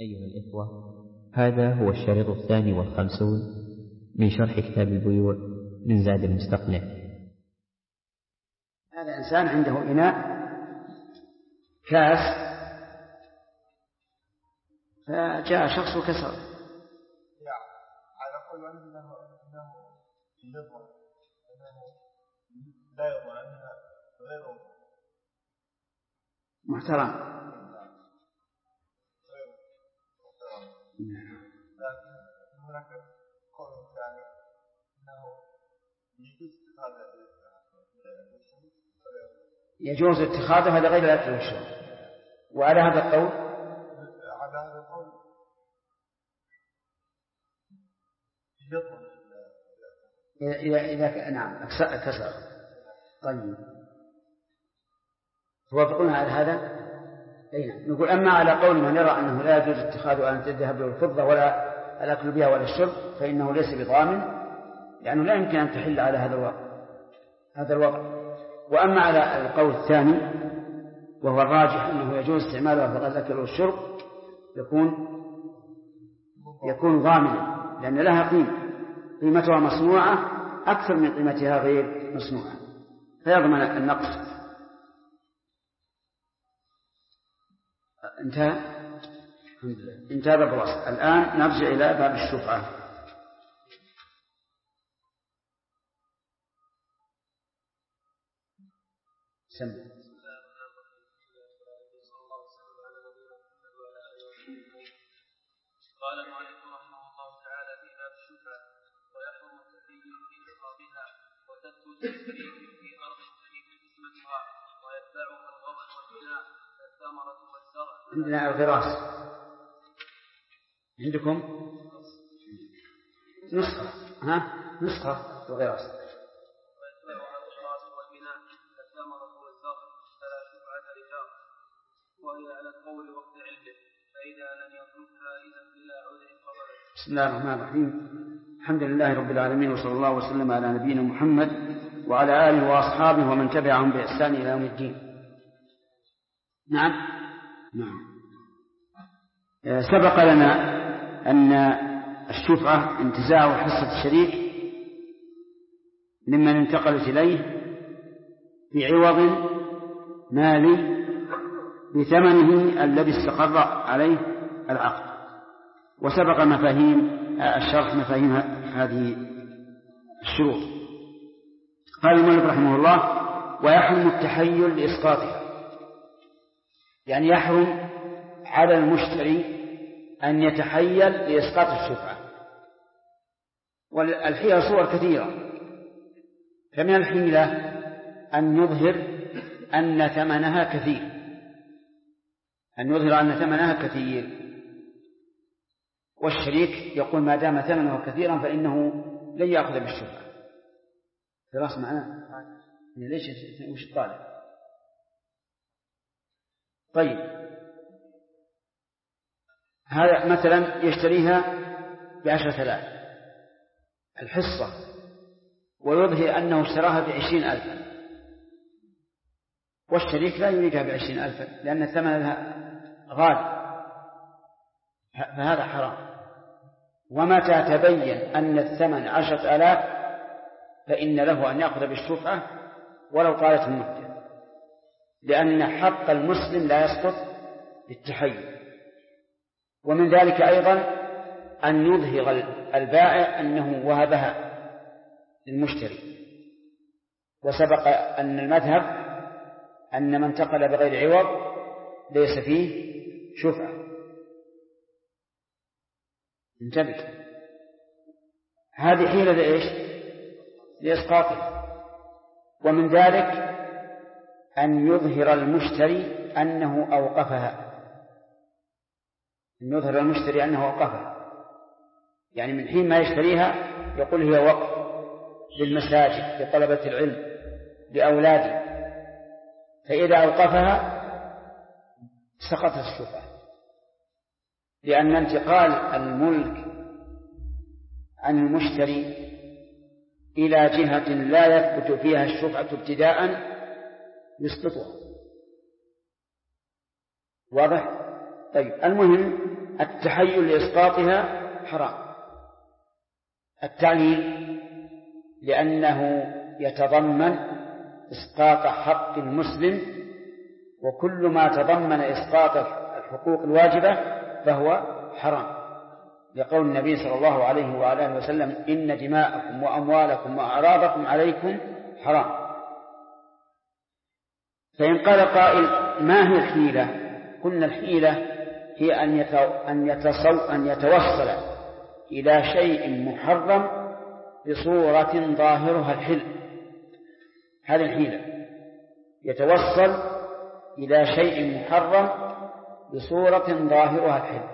أيها الإخوة، هذا هو الشريط 52 من شرح كتاب البيوع من زاد المستقنع. هذا إنسان عنده إناء كاس فجاء شخص وكسر. على قول أنه يضمن أنه لا يضمن أنها غير محترم. لكن هناك قول ثاني أنه يجوز اتخاذها لغير الأكل والشرب. وعلى هذا القول إذا نعم كسر. طيب توافقون على هذا؟ أي نعم. نقول أما على قول من يرى أنه لا يجوز اتخاذ أن تذهب له الفضة ولا الأكل بها ولا الشرب فإنه ليس بضامن، لأنه لا يمكن أن تحل على هذا الوضع. وأما على القول الثاني وهو الراجح أنه يجوز استعمالها في الأكل والشرب يكون ضامنا، لأن لها قيمتها مصنوعة أكثر من قيمتها غير مصنوعة، فيضمن النقص. انتهى باب الوصف. الآن نرجع إلى باب الشفعة. سمع. قال المؤلف رحمه الله تعالى في باب الشفعة: ويحرم التخيل في إخراجها وتثبت الشريك في أرض شريك قسمتها ويتبعها الوطن والبناء الثمرة والزرع. عندنا الغراس، عندكم نسخة الغراس. ويتبعها الغراس والبناء الثمرة والزرع فلا شفعة لجار، وهي على القول وقت علمه، فإذا لم يتركها إذا بلا عذر قبله. بسم الله الرحمن الرحيم. الحمد لله رب العالمين، وصلى الله وسلم على نبينا محمد وعلى آله وأصحابه ومن تبعهم بإحسان إلى يوم الدين. نعم. سبق لنا أن الشفعة انتزاع حصة الشريك ممن انتقلت إليه بعوض مالي بثمنه الذي استقر عليه العقد. وسبق الشرح مفاهيم هذه الشروط. قال المؤلف رحمه الله: ويحرم التحيل لإسقاطها، يعني يحرم على المشتري أن يتحيل لإسقاط الشفعة. والحيل صور كثيرة، فمن الحيلة أن يظهر أن ثمنها كثير، والشريك يقول ما دام ثمنه كثيرا فإنه لن يأخذ بالشفعة. خلاص معنا ليش وش الطالب؟ طيب، هذا مثلا يشتريها ب10,000 الحصة، ويظهر أنه اشتراها ب20,000، والشريك لا يريدها ب20,000 لأن الثمن لها غالي، فهذا حرام. ومتى تبين أن الثمن 10,000 فإن له أن يأخذ بالشفعة ولو طالت المدة، لأن حق المسلم لا يسقط بالتحيل. ومن ذلك أيضا أن يظهر البائع أنه وهبها للمشتري. وسبق أن المذهب أن من انتقل بغير عوض ليس فيه شفعة. انتبه، هذه حيلة لإيش؟ لإسقاطه. ومن ذلك أن يظهر المشتري أنه أوقفها، يعني من حين ما يشتريها يقول هي وقف للمساجد، لطلبة العلم، لأولادي، فإذا أوقفها سقطت الشفعة، لأن انتقال الملك عن المشتري إلى جهة لا يثبت فيها الشفعة ابتداء يسقطها. واضح؟ طيب، المهم التحيل لإسقاطها حرام. التعليل لأنه يتضمن إسقاط حق المسلم، وكل ما تضمن إسقاط الحقوق الواجبة فهو حرام، لقول النبي صلى الله عليه وآله وسلم: إن دماءكم وأموالكم وأعراضكم عليكم حرام. فإن قال قائل: ما هي الحيلة؟ قلنا الحيلة هي أن يتوصل إلى شيء محرم بصورة ظاهرها الحل. هذه الحيلة، يتوصل إلى شيء محرم بصورة ظاهرها الحل.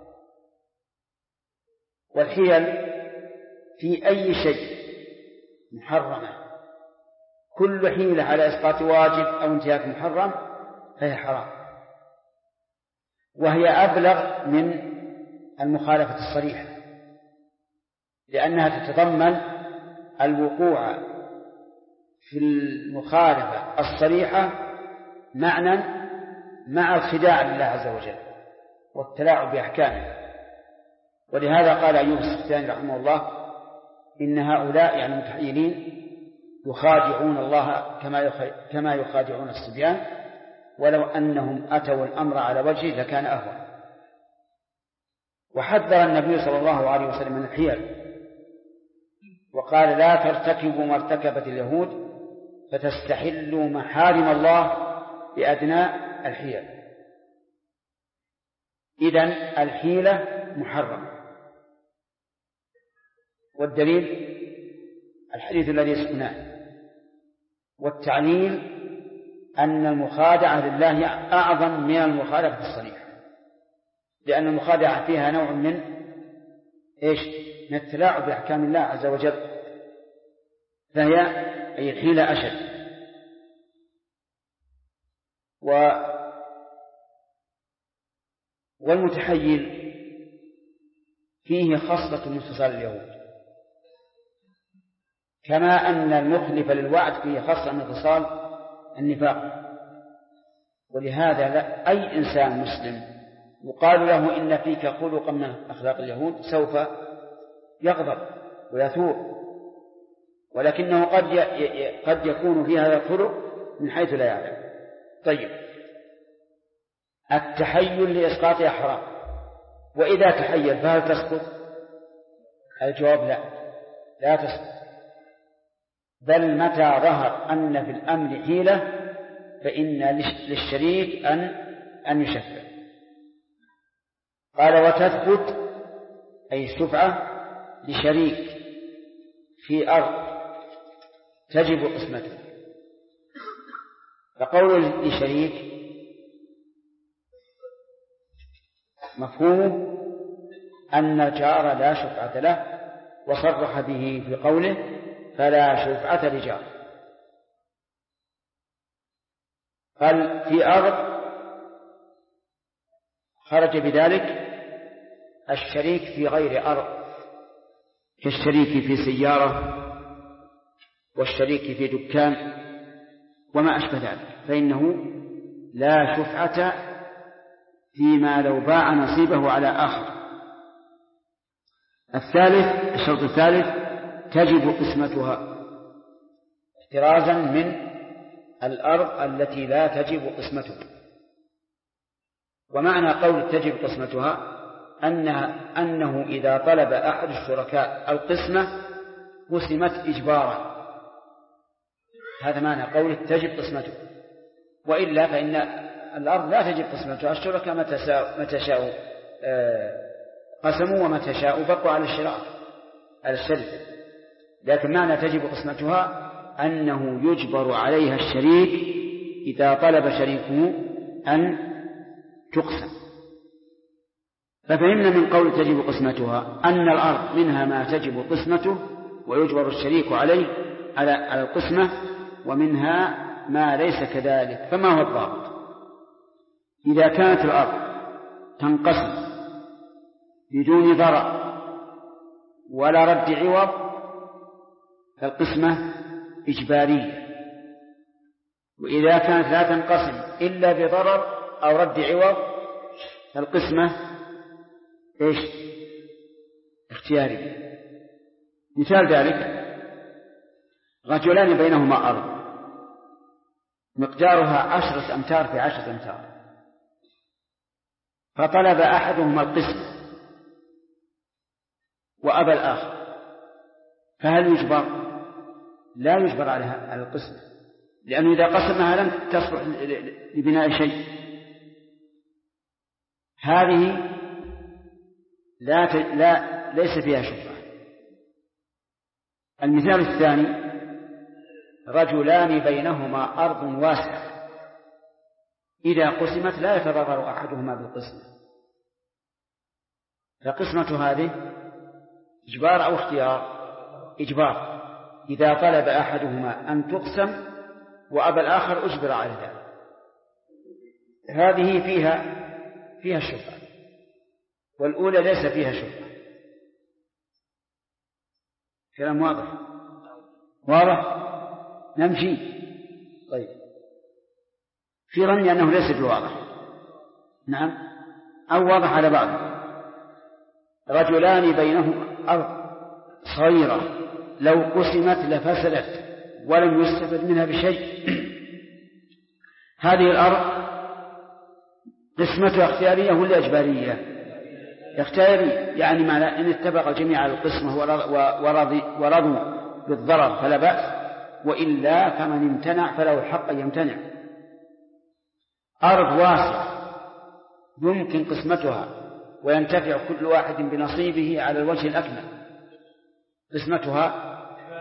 والحيل في أي شيء محرمة، كل حيلة على إسقاط واجب أو انتهاك محرم فهي حرام، وهي أبلغ من المخالفة الصريحة، لأنها تتضمن الوقوع في المخالفة الصريحة معنى مع الخداع لله عز وجل والتلاعب بأحكامه. ولهذا قال أيوب السختياني رحمه الله: إن هؤلاء يعني المتحيلين يخادعون الله كما يخادعون الصبيان، ولو أنهم أتوا الأمر على وجهه لكان أهون. وحذر النبي صلى الله عليه وسلم من الحيل، وقال: لا ترتكبوا ما ارتكبت اليهود فتستحلوا محارم الله بأدنى الحيل. إذن الحيلة محرمة، والدليل الحديث الذي سمعناه. والتعليل أن المخادعة لله أعظم من المخالفة الصريحة، لأن المخادعة فيها نوع من من التلاعب بأحكام الله عز وجل، فهي أي الحيلة أشد. والمتحيل فيه خصلة من خصال اليهود، كما أن المخلف للوعد فيه خصلة من خصال النفاق. ولهذا أي إنسان مسلم يقال له إن فيك خلقا من أخلاق اليهود سوف يغضب ويثور، ولكنه قد يكون في هذا الخلق من حيث لا يعلم. طيب، التحيل لإسقاطها حرام، وإذا تحيل فهل تسقط؟ الجواب لا تسقط، بل متى ظهر أن في الأمر حيلة فإن للشريك أن يشفع. قال: وتثبت أي الشفعة لشريك في أرض تجب قسمته. فقول لشريك مفهومه أن الجار لا شفعة له، وصرح به في قوله: فلا شفعة لجار. قال: في أرض خرج بذلك الشريك في غير أرض، كالشريك في سيارة والشريك في دكان وما أشبه ذلك، فإنه لا شفعة فيما لو باع نصيبه على آخر. الشرط الثالث تجب قسمتها، احترازا من الأرض التي لا تجب قسمتها. ومعنى قول تجب قسمتها أنه إذا طلب أحد الشركاء القسمة قسمت إجبارا. هذا معنى قول تجب قسمتها، وإلا فإن الأرض لا تجب قسمتها، الشركاء متى شاءوا قسموا ومتى شاءوا بقوا على الشركة. لكن معنى تجب قسمتها أنه يجبر عليها الشريك إذا طلب شريكه أن تقسم. ففهمنا من قول تجب قسمتها أن الأرض منها ما تجب قسمته ويجبر الشريك عليه على القسمة، ومنها ما ليس كذلك. فما هو الضابط؟ إذا كانت الأرض تنقسم بدون ضرر ولا رد عوض فالقسمة إجبارية، وإذا كانت لا تنقسم إلا بضرر أو رد عوض فالقسمة إيش؟ اختيارية. مثال ذلك رجلان بينهما أرض مقدارها 10 أمتار في 10 أمتار، فطلب أحدهما القسم وأبى الآخر، فهل يجبر؟ لا يجبر على القسم، لأنه إذا قسمها لم تصلح لبناء شيء. هذه ليس فيها شفعة. المثال الثاني رجلان بينهما أرض واسعة إذا قسمت لا يتضرر أحدهما بالقسمة، فقسمة هذه إجبار أو اختيار؟ إجبار. إذا طلب أحدهما أن تقسم وأبى الآخر أجبر على ذلك. هذه فيها الشفعة، والأولى ليس فيها شفعة. كلام واضح؟ نمشي. طيب، في ظني أنه ليس بواضح. نعم، أو واضح على بعض. رجلان بينهما أرض صغيرة لو قسمت لفسدت ولم يستفد منها بشيء. هذه الأرض قسمتها اختيارية ولا إجبارية؟ اختيارية، يعني معنى إن اتفق الجميع على القسمة ورضوا بالضرر فلا بأس، وإلا فمن امتنع فله الحق أن يمتنع. أرض واسعة يمكن قسمتها وينتفع كل واحد بنصيبه على الوجه الأكمل، قسمتها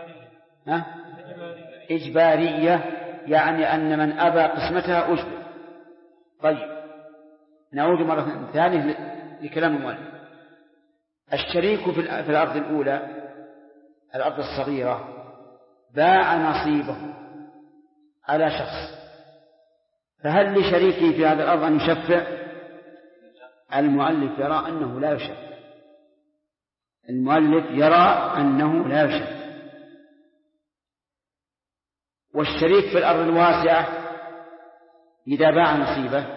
إجبارية، يعني أن من أبى قسمتها أجبر. طيب، نعود مرة ثانية لكلام المؤلف. الشريك في الأرض الأولى، الأرض الصغيرة، باع نصيبه على شخص، فهل لشريكه في هذه الأرض أن يشفع؟ المؤلف يرى أنه لا يشفع. المؤلف يرى أنه لا يشفع. والشريك في الأرض الواسعة إذا باع نصيبه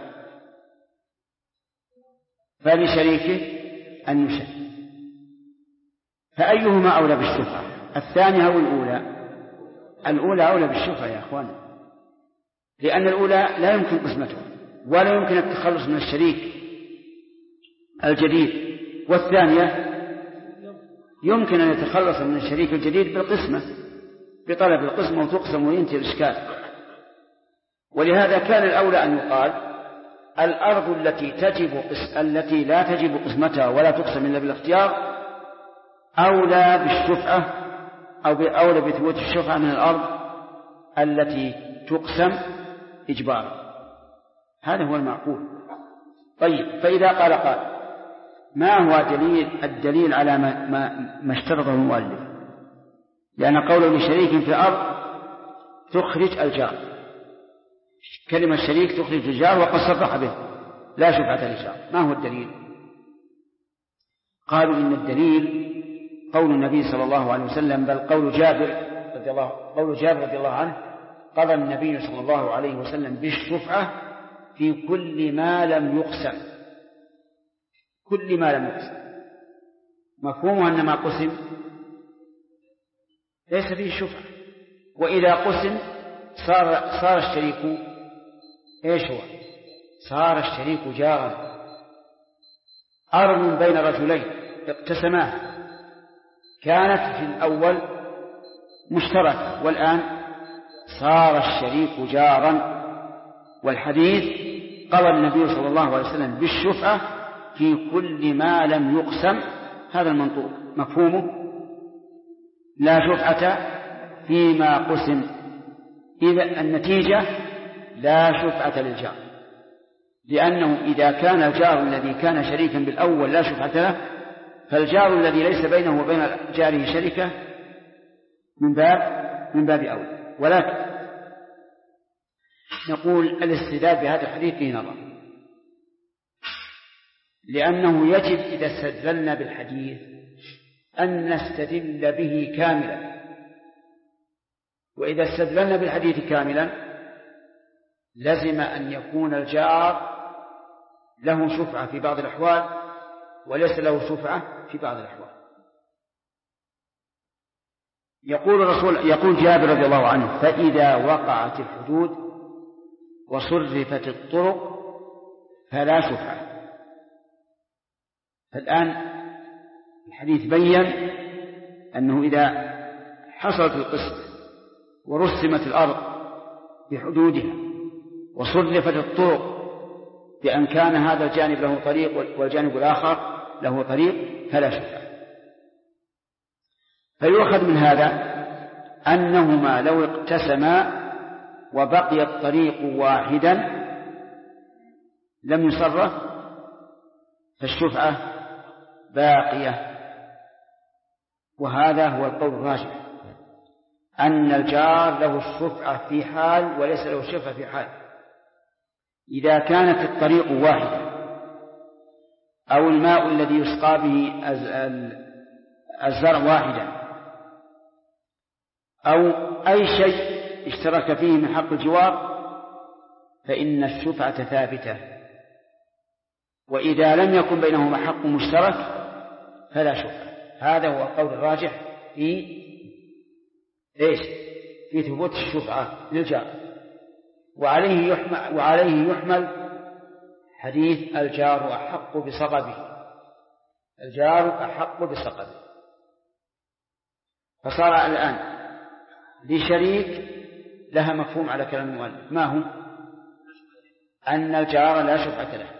فلشريكه أن يشفع. فأيهما أولى بالشفعة، الثانية أو الأولى؟ الأولى أولى بالشفعة يا أخوان، لأن الأولى لا يمكن قسمتها ولا يمكن التخلص من الشريك الجديد، والثانية يمكن أن يتخلص من الشريك الجديد بالقسمة، بطلب القسمة وتقسم وينتهي الإشكال. ولهذا كان الأولى أن يقال الأرض التي لا تجب قسمتها ولا تقسم إلا بالاختيار أولى بالشفعة أو أولى بثبوت الشفعة من الأرض التي تقسم إجبارا. هذا هو المعقول. طيب، فإذا قال ما هو الدليل على ما اشترطه المؤلف؟ لأن قوله لشريك في الأرض تخرج الجار، كلمة شريك تخرج الجار وقد صرح به لا شفعة للجار. ما هو الدليل؟ قالوا إن الدليل قول النبي صلى الله عليه وسلم، بل قول جابر رضي الله عنه: قضى النبي صلى الله عليه وسلم بالشفعة في كل ما لم يقسم. كل ما لم يقسم مفهومه أن ما قسم ليس فيه شفعة، وإذا قسم صار الشريك إيش هو؟ صار الشريك جارا. أرض بين رجلين اقتسماه كانت في الأول مشتركة والآن صار الشريك جارا. والحديث قضى النبي صلى الله عليه وسلم بالشفعة في كل ما لم يقسم، هذا المنطوق مفهومه لا شفعة فيما قسم. إذا النتيجة لا شفعة للجار، لأنه إذا كان الجار الذي كان شريكا بالأول لا شفعة له، فالجار الذي ليس بينه وبين جاره شركة من باب أولى. ولكن نقول الاستدلال بهذا الحديث فيه نظر، لأنه يجب إذا استدللنا بالحديث أن نستدل به كاملا، وإذا استدللنا بالحديث كاملا لزم أن يكون الجار له شفعة في بعض الأحوال وليس له شفعة في بعض الأحوال. يقول جابر رضي الله عنه: فإذا وقعت الحدود وصرفت الطرق فلا شفعة. الآن الحديث بيّن أنه إذا حصلت القسمة ورسمت الأرض بحدودها وصرفت الطرق بأن كان هذا الجانب له طريق والجانب الآخر له طريق فلا شفعة. فيؤخذ من هذا أنهما لو اقتسما وبقي الطريق واحدا لم يصرف فالشفعة باقية. وهذا هو القول الراجح، أن الجار له الشفعة في حال وليس له الشفعة في حال. إذا كانت الطريق واحدة أو الماء الذي يسقى به الزرع واحدا أو أي شيء اشترك فيه من حق الجوار فإن الشفعة ثابتة. وإذا لم يكن بينهما حق مشترك فلا شفعة. هذا هو القول الراجح في ثبوت الشفعة للجار. وعليه يحمل حديث الجار أحق بصقبه. الجار أحق بصقبه. فصار الآن لشريك لها مفهوم على كلام المؤلف، ما هو؟ أن الجار لا شفعة له.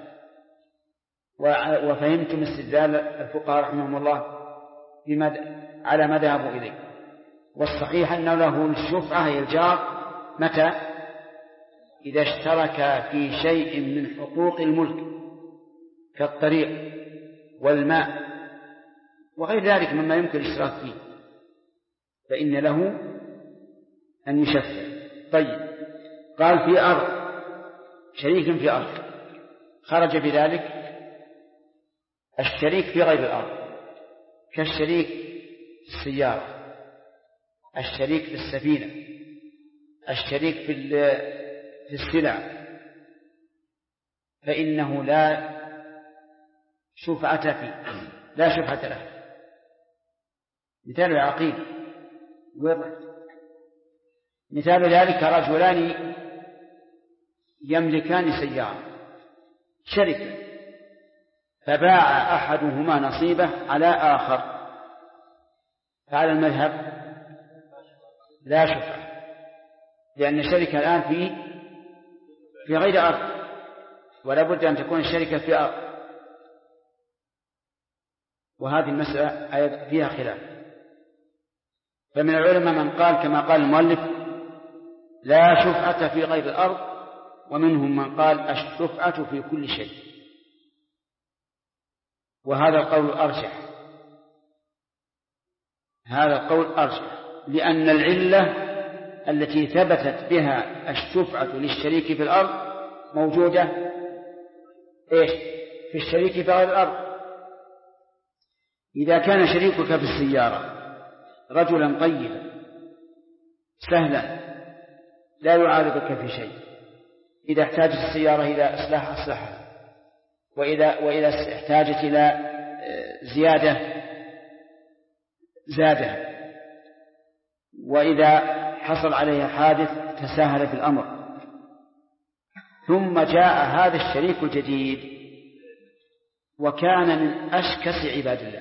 وفهمتم استدلال الفقهاء رحمهم الله على ما ذهبوا إليه. والصحيح أنه له الشفعة هي الجار متى؟ إذا اشترك في شيء من حقوق الملك كالطريق والماء وغير ذلك مما يمكن الاشتراك فيه فإن له أن يشفع. طيب، قال في أرض، شريك في أرض، خرج بذلك الشريك في غير الأرض كالشريك في السيارة، الشريك في السفينة، الشريك في السلع، فإنه لا شفعة فيه، لا شفعة له. مثال العقيل مثال ذلك رجلان يملكان سيارة شركة فباع أحدهما نصيبه على آخر، فعلى المذهب لا شفعة، لأن الشركة الآن في غير أرض ولا بد أن تكون الشركة في أرض. وهذه المسألة فيها خلاف. فمن العلماء من قال كما قال المؤلف لا شفعة في غير الأرض، ومنهم من قال الشفعة في كل شيء. وهذا القول أرجح، هذا القول أرجح، لأن العلة التي ثبتت بها الشفعة للشريك في الأرض موجودة في الشريك في غير الأرض. إذا كان شريكك في السيارة رجلا طيبا سهلا لا يعارضك في شيء، إذا احتاجت السيارة إلى إصلاح أصلحها، وإذا احتاجت إلى زيادة زادها، وإذا حصل عليها حادث تساهل في الأمر، ثم جاء هذا الشريك الجديد وكان من أشكس عباد الله،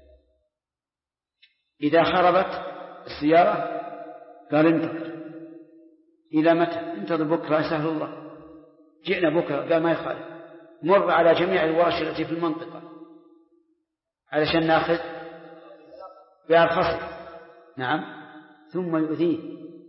إذا خربت السيارة قال انتظر إلى متى؟ انتظر بكرة سهل الله، جئنا بكرة قال ما يخالف، مر على جميع الورش التي في المنطقة علشان ناخذ بأرخصه. نعم، ثم يؤذيه.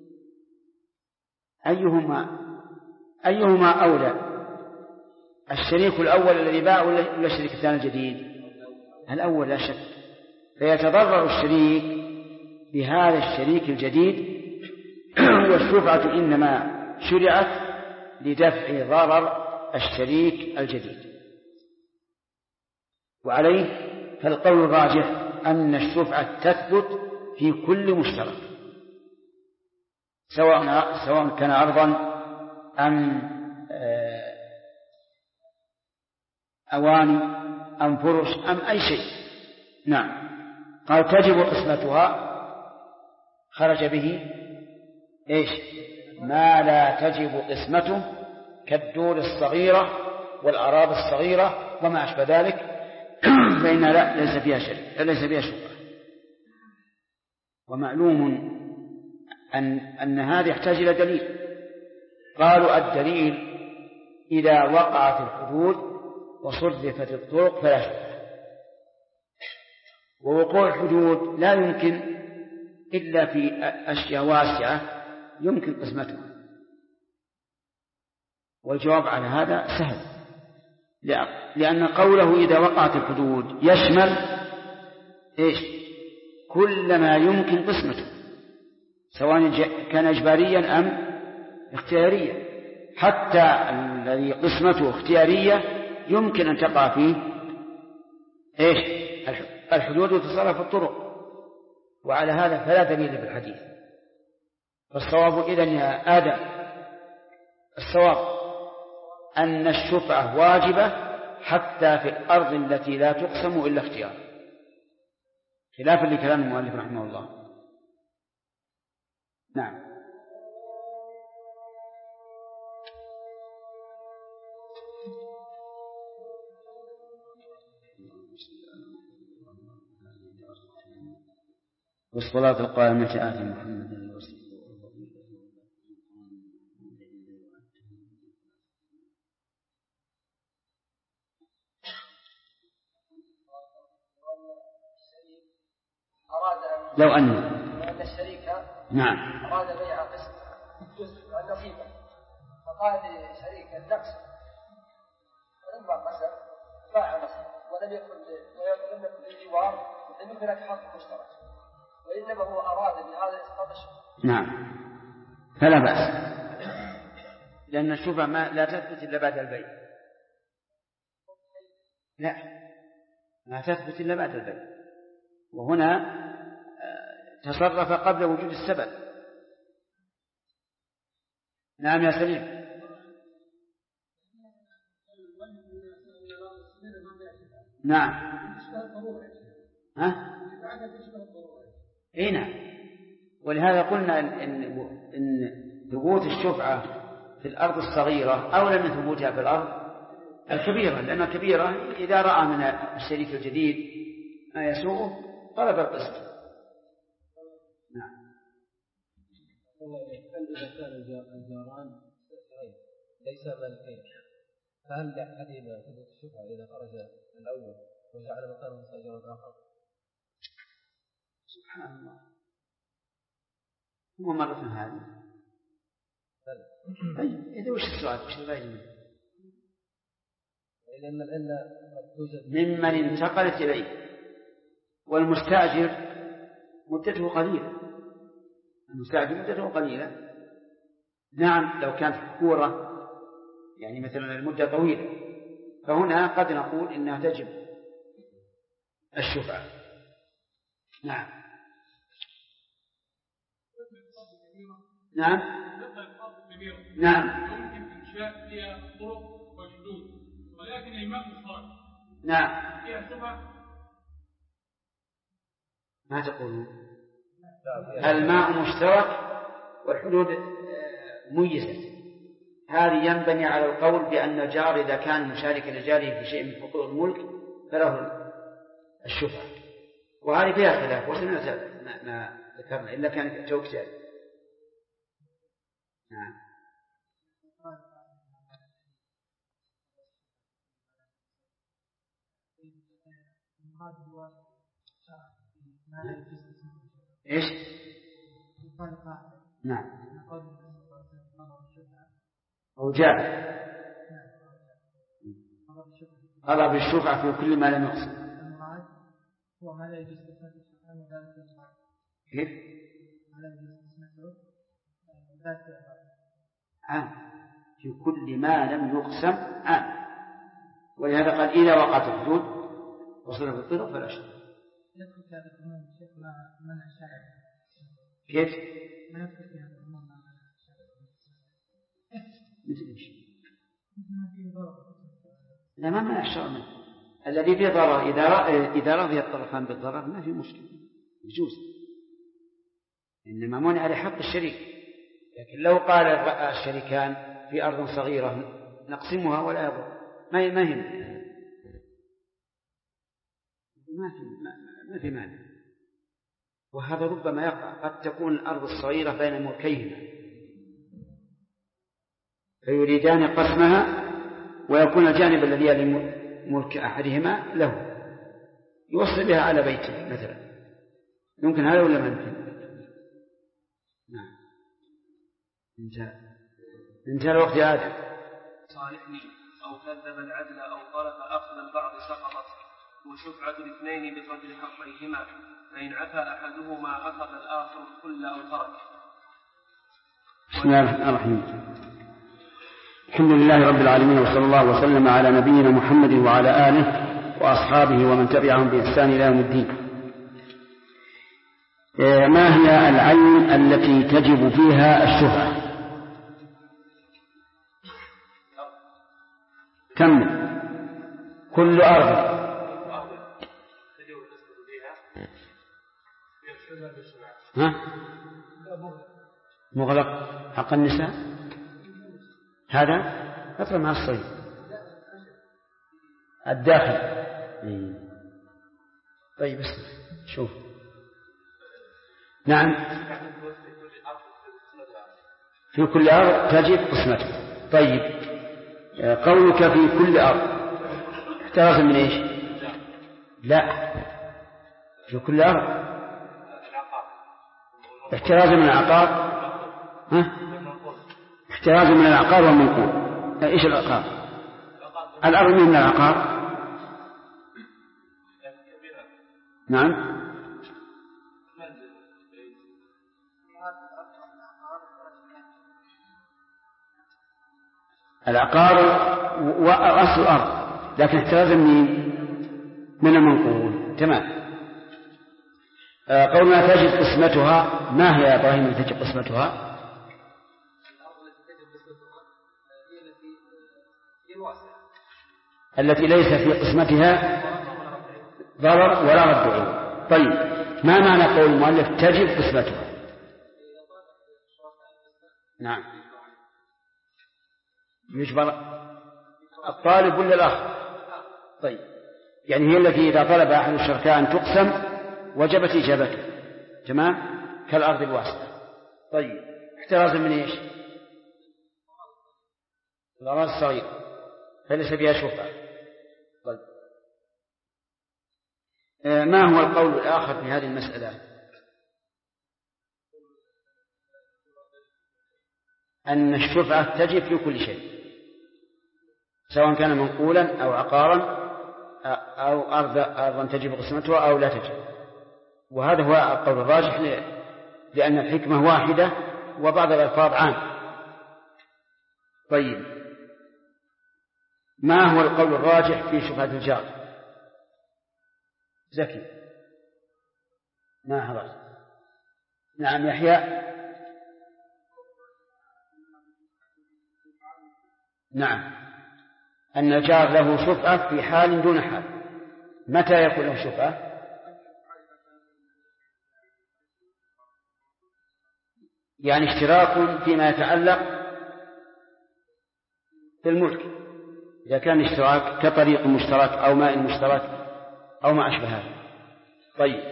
أيهما أولى، الشريك الأول الذي باع ولا الشريك الثاني الجديد؟ الأول لا شك. فيتضرر الشريك بهذا الشريك الجديد، والشفعة إنما شرعت لدفع ضرر الشريك الجديد. وعليه فالقول الراجح أن الشفعة تثبت في كل مشترك، سواء كان أرضا أم أواني أم فرش أم أي شيء. نعم. قال تجب قسمتها، خرج به إيش؟ ما لا تجب قسمته كالدور الصغيرة والأراضي الصغيرة وما أشبه ذلك، فإن لا ليس فيها شرك، ليس فيها شبهة. ومعلوم أن هذا يحتاج إلى دليل. قالوا الدليل إذا وقعت الحدود وصرفت الطرق فلا شبهة. ووقوع الحدود لا يمكن إلا في أشياء واسعة يمكن قسمتها، والجواب على هذا سهل، لأن قوله إذا وقعت الحدود يشمل إيش؟ كل ما يمكن قسمته، سواء كان إجباريا أم اختياريا. حتى الذي قسمته اختيارية يمكن أن تقع فيه إيش؟ الحدود وتصرف الطرق. وعلى هذا فلا دليل بالحديث. فالصواب إذن يا آدم، الصواب أن الشفعة واجبة حتى في الأرض التي لا تقسم إلا اختيار، خلافا لكلام المؤلف رحمه الله. نعم. والصلاة القائمة آت محمد الوسيلة. لو أن الشريك نعم أراد بيع قسم جزء نصيبه، فقال لشريك نقسم، فلما قسم باع نصيبه ولم يكن للجوار، لم يكن لك حق مشترك، وإنما هو أراد بهذا إسقاط الشفعة. نعم، فلا بأس، لأن الشفعة لا تثبت إلا بعد البيع. لا، ما تثبت إلا بعد البيع، وهنا تصرف قبل وجود السبب. نعم يا سليم. نعم. ها؟ نعم. ولهذا قلنا إن ثبوت الشفعة في الأرض الصغيرة أولى من ثبوتها في الأرض الكبيرة، لأن الكبيرة إذا رأى من الشريك الجديد ما يسوءه طلب القسط. نعم. هل إذا كان الجاران ليس مالكين فهل لأحدهما ثبوت الشفعة إذا خرج الأول وجعل مكانه مستأجرا آخر؟ سبحان الله، هو مرة هذه. طيب إذا وش السؤال؟ وش الغاية منه؟ لأن العلة توجد ممن انتقلت إليه، والمستأجر مدته قليلة. المستأجر مدته قليلة. نعم، لو كانت حكورة يعني مثلا المدة طويلة فهنا قد نقول إنها تجب الشفعة. نعم. نعم. نعم. يمكن إنشاء فيها طرق وحدود، ولكن الماء مشترك. نعم. فيها شبهة. ما تقولون؟ الماء مشترك والحدود ميزة. هذه ينبني على القول بأن الجار إذا كان مشاركا لجاره في شيء من حقوق الملك فله الشفعة، وهذه فيها خلاف وسنة ما ذكرنا إلا كان توكسال. نعم. إيش؟ نعم. أو جاء قضى بالشفعة في كل ما لم يقسم. هو ما لا يجوز قسمته عن ذلك. كيف؟ ما لا يجوز قسمته ذات عام في كل ما لم يقسم عام، ولهذا قال إذا وقعت الحدود وصرف الطرق فلا شيء. يدخل في هذا العموم شيء ما منع الشارع. كيف؟ ما يدخل في هذا العموم ما منع الشارع. مثل إيش؟ لا، ما منع الشرع منه. الذي فيه ضرر إذا رضي الطرفان بالضرر ما في مشكلة، يجوز، إنما منع لحق الشريك. لكن لو قال الشريكان في أرض صغيرة نقسمها ولا يضر، ما في مانع. وهذا ربما يقع، قد تكون الأرض الصغيرة بين ملكيهما فيريدان قسمها، ويكون الجانب الذي يلي ملك أحدهما له يوصل بها على بيته مثلا. يمكن هذا ولا ما يمكن؟ نعم. انتهى الوقت يا آدم. صالحني أو كذب العدل أو طلب أخذ البعض سقطت، وشفعة الاثنين بقدر حقيهما، فإن عفا أحدهما أخذ الآخر كل أو ترك. بسم الله الرحمن الرحيم. الحمد لله رب العالمين، وصلى الله وسلم على نبينا محمد وعلى آله وأصحابه ومن تبعهم بإحسان إلى يوم الدين. ما هي العين التي تجب فيها الشفعة؟ كم؟ كل أرض مغلق حق النساء، هذا أطلع مع الصيد الداخل. طيب شوف. نعم، في كل أرض تجب قسمته. طيب قولك في كل أرض احتراز من إيش؟ لا، في كل أرض احتراز من العقار. احتراز من العقار والمنقول. ايش العقار؟ الأرض من العقار. نعم، العقار وأصل الأرض، لكن احتراز من المنقول. تمام. قولنا تجب قسمتها، ما هي يا إبراهيم التي تجب قسمتها؟ التي ليس في قسمتها ضرر ولا رد عين. طيب ما معنى قول المؤلف تجب قسمتها؟ نعم، يجبر الطالب ولا الآخر؟ طيب يعني هي التي إذا طلب أحد الشركاء أن تقسم وجبت إجابته. تمام، كالأرض الواسعة. طيب احترازا من إيش؟ الأراضي الصغيرة فليس فيها شفعة. طيب ما هو القول الآخر في هذه المسألة؟ أن الشفعة تجب في كل شيء، سواء كان منقولا أو عقارا أو أرضا تجب قسمتها أو لا تجب. وهذا هو القول الراجح، لأن الحكمة واحدة وبعض الألفاظ عام. طيب ما هو القول الراجح في شفعة الجار؟ زكي ما حضرت. نعم يحيى. نعم، أن الجار له شفعة في حال دون حال. متى يكون له شفعة؟ يعني اشتراك فيما يتعلق بالملك، إذا كان اشتراك كطريق مشترك أو ماء مشترك أو ما أشبه هذا. طيب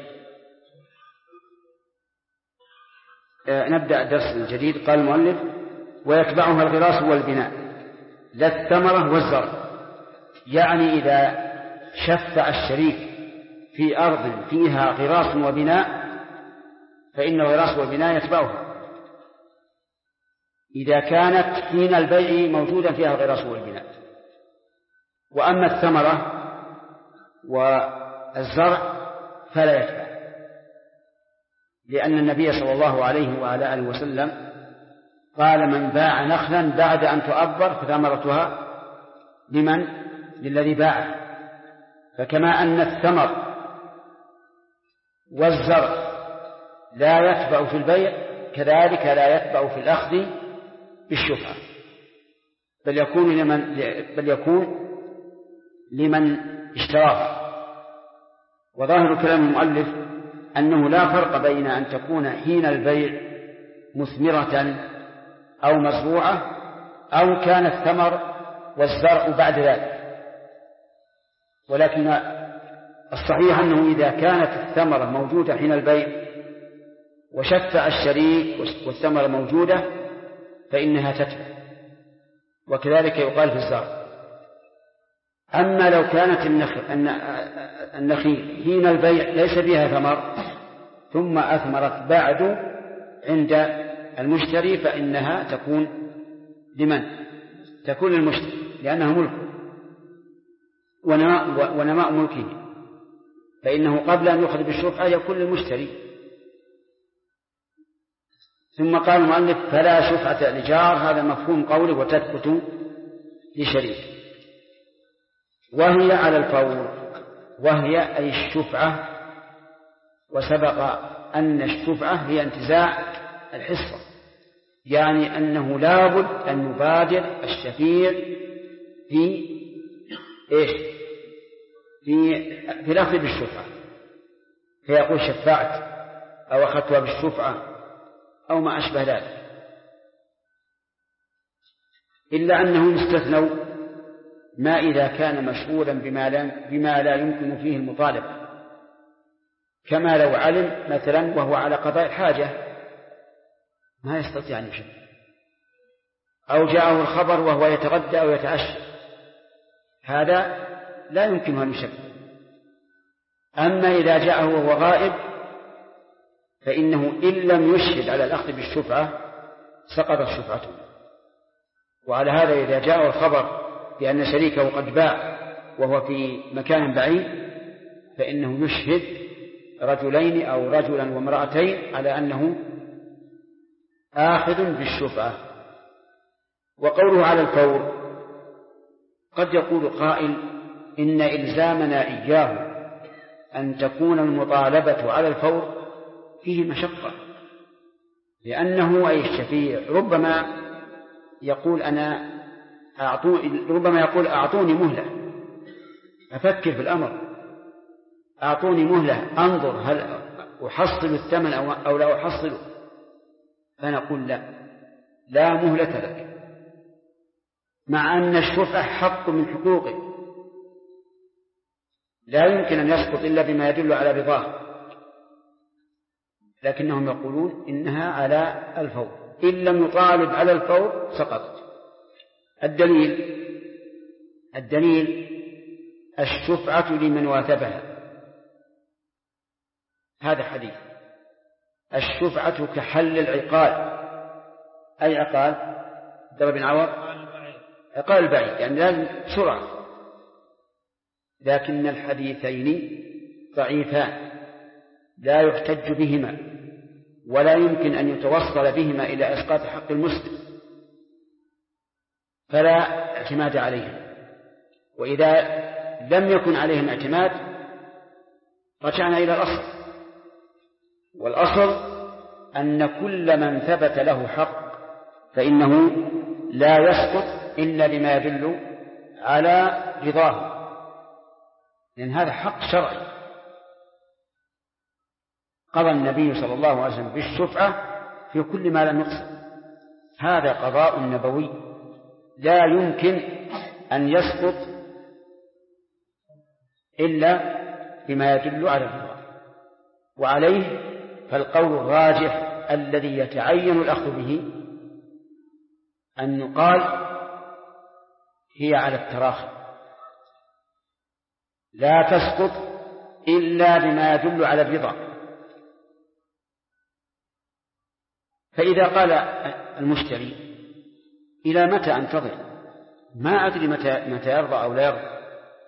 نبدأ الدرس الجديد. قال المؤلف ويتبعها الغراس والبناء لا الثمرة والزرع. يعني إذا شفع الشريك في أرض فيها غراس وبناء فإن الغراس والبناء يتبعها إذا كانت حين البيع موجودا فيها الغراس والبناء. وأما الثمرة والزرع فلا يتبع، لأن النبي صلى الله عليه وعلى آله وسلم قال من باع نخلا بعد أن تؤبر فثمرتها لمن؟ للذي باعه. فكما أن الثمر والزرع لا يتبع في البيع كذلك لا يتبع في الأخذ بالشفعة، بل يكون لمن اشتراها. وظاهر كلام المؤلف أنه لا فرق بين أن تكون حين البيع مثمرة أو مزروعة أو كان الثمر والزرع بعد ذلك، ولكن الصحيح أنه إذا كانت الثمرة موجودة حين البيع وشفع الشريك والثمرة موجودة فإنها تتبع، وكذلك يقال في الزرع. أما لو كانت النخيل حين البيع ليس فيها ثمر ثم أثمرت بعد عند المشتري فإنها تكون لمن؟ تكون للمشتري لأنها ملك ونماء ملكه، فإنه قبل أن يأخذ بالشفعة يكون للمشتري. ثم قال المؤلف فلا شفعة لجار، هذا مفهوم قوله وتثبت لشريك. وهي على الفور، وهي أي الشفعة، وسبق أن الشفعة هي انتزاع الحصة، يعني أنه لابد أن يبادر الشفيع في إيش؟ في الأخذ بالشفعة، فيقول شفعت أو أخذتها بالشفعة أو ما أشبه ذلك، إلا أنهم استثنوا ما إذا كان مشغولا بما لا يمكن فيه المطالبة، كما لو علم مثلا وهو على قضاء الحاجة ما يستطيع أن يشفع، أو جاءه الخبر وهو يتغدى أو يتعشى، هذا لا يمكن أن يشفع. أما إذا جاءه وهو غائب فإنه إن لم يشهد على الأخذ بالشفعة سقطت شفعته. وعلى هذا إذا جاءه الخبر بأن شريكه قد باع وهو في مكان بعيد فإنه يشهد رجلين أو رجلا وامرأتين على أنه آخذ بالشفعة. وقوله على الفور قد يقول قائل إن إلزامنا إياه أن تكون المطالبة على الفور فيه مشقة، لأنه أي الشفيع ربما يقول أعطوني مهلة أفكر في الأمر، أعطوني مهلة أنظر هل أحصل الثمن أو لا أحصله، فنقول لا مهلة لك، مع أن الشفعة حق من حقوقه لا يمكن أن يسقط إلا بما يدل على رضاه، لكنهم يقولون إنها على الفور، إن لم يطالب على الفور سقطت. الدليل الشفعة لمن واثبها، هذا حديث الشفعة كحل العقال. أي عقال؟ ضرب عوض عقال البعيد، يعني لازم سرعة. لكن الحديثين ضعيفان لا يحتج بهما ولا يمكن أن يتوصل بهما إلى إسقاط حق المسلم، فلا اعتماد عليهم. وإذا لم يكن عليهم اعتماد رجعنا إلى الأصل، والأصل أن كل من ثبت له حق فإنه لا يسقط إلا بما يدل على رضاه، لأن هذا حق شرعي. قضى النبي صلى الله عليه وسلم بالشفعة في كل ما لم يقسم، هذا قضاء نبوي لا يمكن أن يسقط إلا بما يدل على الرضا. وعليه فالقول الراجح الذي يتعين الأخذ به أن يقال هي على التراخي، لا تسقط إلا بما يدل على الرضا. فإذا قال المشتري إلى متى أنتظر؟ ما أدري متى يرضى أو لا يرضى،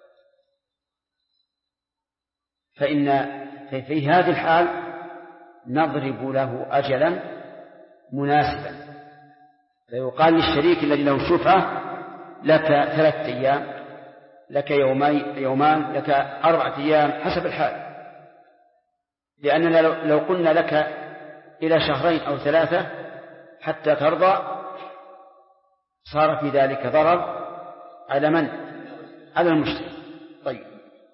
في هذه الحال نضرب له أجلا مناسبا، فيقال للشريك الذي له شفعة لك 3 أيام، لك يومان، لك 4 أيام حسب الحال، لأننا لو قلنا لك إلى 2 أو 3 حتى ترضى صار في ذلك ضرر على من؟ على المشتري. طيب،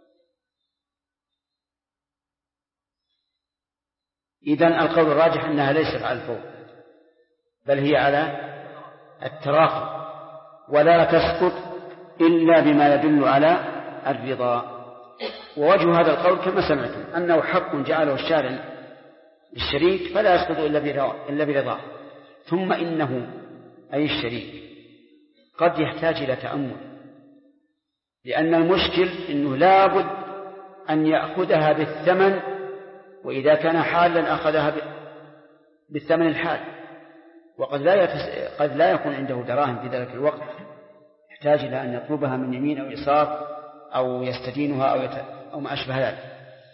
إذن القول الراجح أنها ليست على الفور، بل هي على التراخي، ولا تسقط إلا بما يدل على الرضا. ووجه هذا القول كما سمعتم أنه حق جعله الشارع للشريك فلا يسقط إلا برضاه. ثم إنه أي الشريك قد يحتاج إلى تأمل، لأن المشكل أنه لابد أن يأخذها بالثمن، وإذا كان حالا أخذها بالثمن الحال، وقد لا يكون عنده دراهم في ذلك الوقت، يحتاج إلى أن يطلبها من يمين أو يسار أو يستدينها أو ما أشبه ذلك.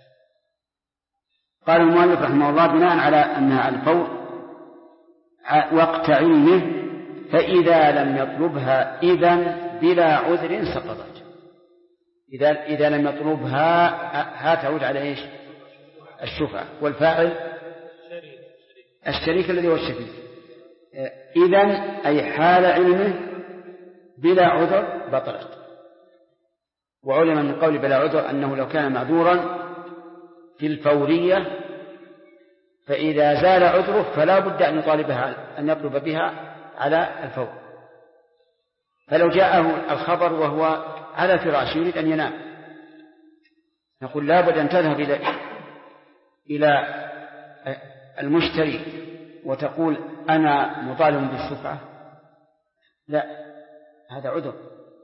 قال المؤلف رحمه الله بناء على أنها على الفور وقت علمه، فإذا لم يطلبها إذن بلا عذر سقطت. إذا لم يطلبها تعود على إيش؟ الشفعة، والفاعل الشريك الذي هو الشفيع. إذن أي حال علمه بلا عذر بطلت. وعلم من قول بلا عذر أنه لو كان معذورا في الفورية فإذا زال عذره فلا بد أن يطالبها، أن يطلب بها على الفور. فلو جاءه الخبر وهو على فراش يريد أن ينام، نقول لا بد أن تذهب إلى المشتري وتقول أنا مطالب بالشفعة؟ لا، هذا عذر.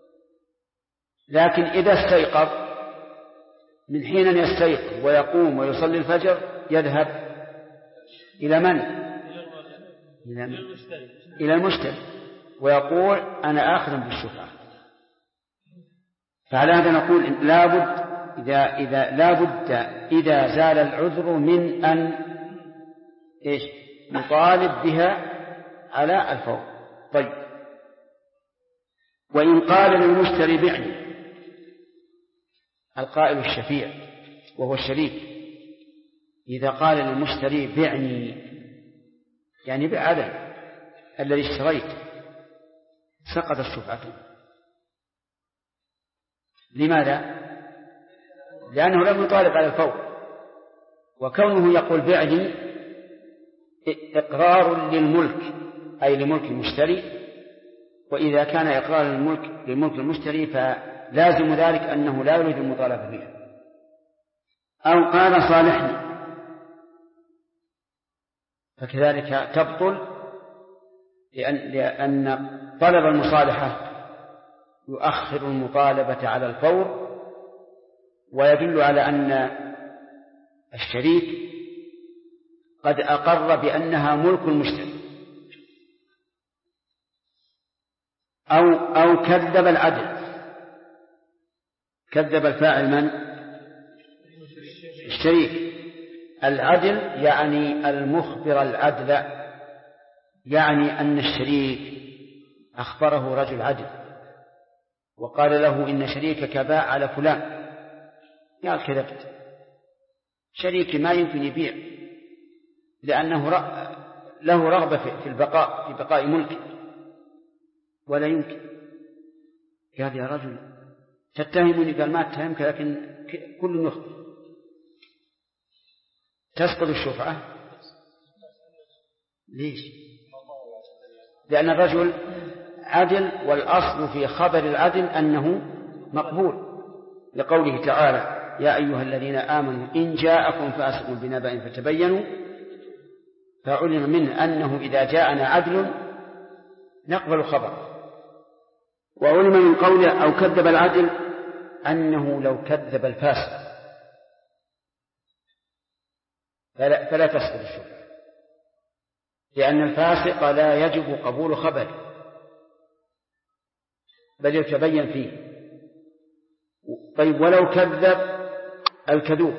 لكن إذا استيقظ من حين يستيقظ ويقوم ويصلي الفجر يذهب إلى من؟ إلى المشتري ويقول أنا آخذ بالشفعة. فعلى هذا نقول لابد إذا زال العذر من أن نطالب بها على الفور. طيب، وإن قال للمشتري بعني، القائل الشفيع وهو الشريك إذا قال للمشتري بعني يعني بعدل الذي اشتريت سقط الشفعة. لماذا؟ لأنه لم يطالب على الفور، وكونه يقول بعني إقرار للملك أي لملك المشتري، وإذا كان إقرار للملك المشتري فلازم ذلك أنه لا يريد المطالبة بها. أو قال صالحني فكذلك تبطل، لأن طلب المصالحة يؤخر المطالبة على الفور، ويدل على أن الشريك قد أقر بأنها ملك المشتري. أو كذب العدل، كذب الفاعل من؟ الشريك. العدل يعني المخبر العدل، يعني أن الشريك أخبره رجل عدل وقال له إن شريكك باع على فلان، قال كذبت، شريكي ما يمكن يبيع لأنه له رغبة في بقاء ملكه ولا يمكن. قال يا رجل تتهمني؟ قال ما اتهمك، لكن كل يخطئ. تسقط الشفعة. ليش؟ لأن الرجل عدل، والأصل في خبر العدل أنه مقبول، لقوله تعالى يا أيها الذين آمنوا إن جاءكم فاسق بنبأ فتبينوا، فعلم منه أنه إذا جاءنا عدل نقبل خبر. وعلم من قوله أو كذب العدل أنه لو كذب الفاسق فلا تسقط الشفعة، لأن الفاسق لا يجب قبول خبره بل يتبين فيه. طيب، ولو كذب الكذوب؟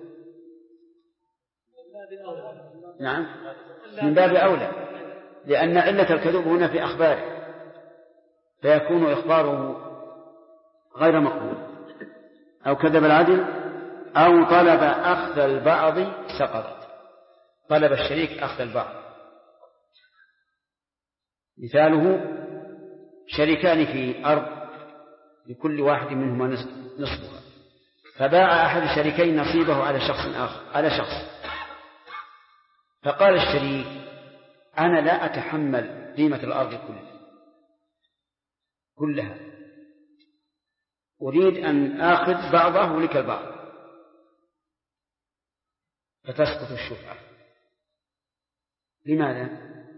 نعم، من باب أولى، لأن علة الكذوب هنا في أخباره، فيكون إخباره غير مقبول. أو كذب العدل أو طلب أخذ البعض سقطت، طلب الشريك أخذ البعض. مثاله شريكان في أرض لكل واحد منهما نصفها، فباع أحد الشريكين نصيبه على شخص آخر، على شخص، فقال الشريك: أنا لا أتحمل قيمة الأرض كلها، أريد أن آخذ بعضه ولك البعض، فتسقط الشفعة. لماذا؟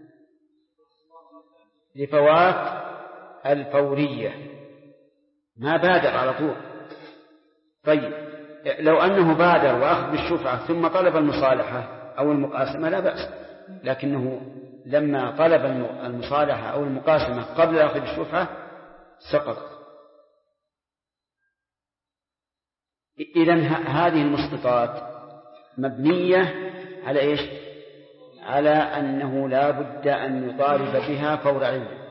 لفوات الفورية، ما بادر على طول. طيب لو أنه بادر وأخذ بالشفعة ثم طلب المصالحة أو المقاسمة لا بأس، لكنه لما طلب المصالحة أو المقاسمة قبل أخذ بالشفعة سقط. إذن هذه المسقطات مبنية على إيش؟ على أنه لا بد أن يطالب بها فور علمه.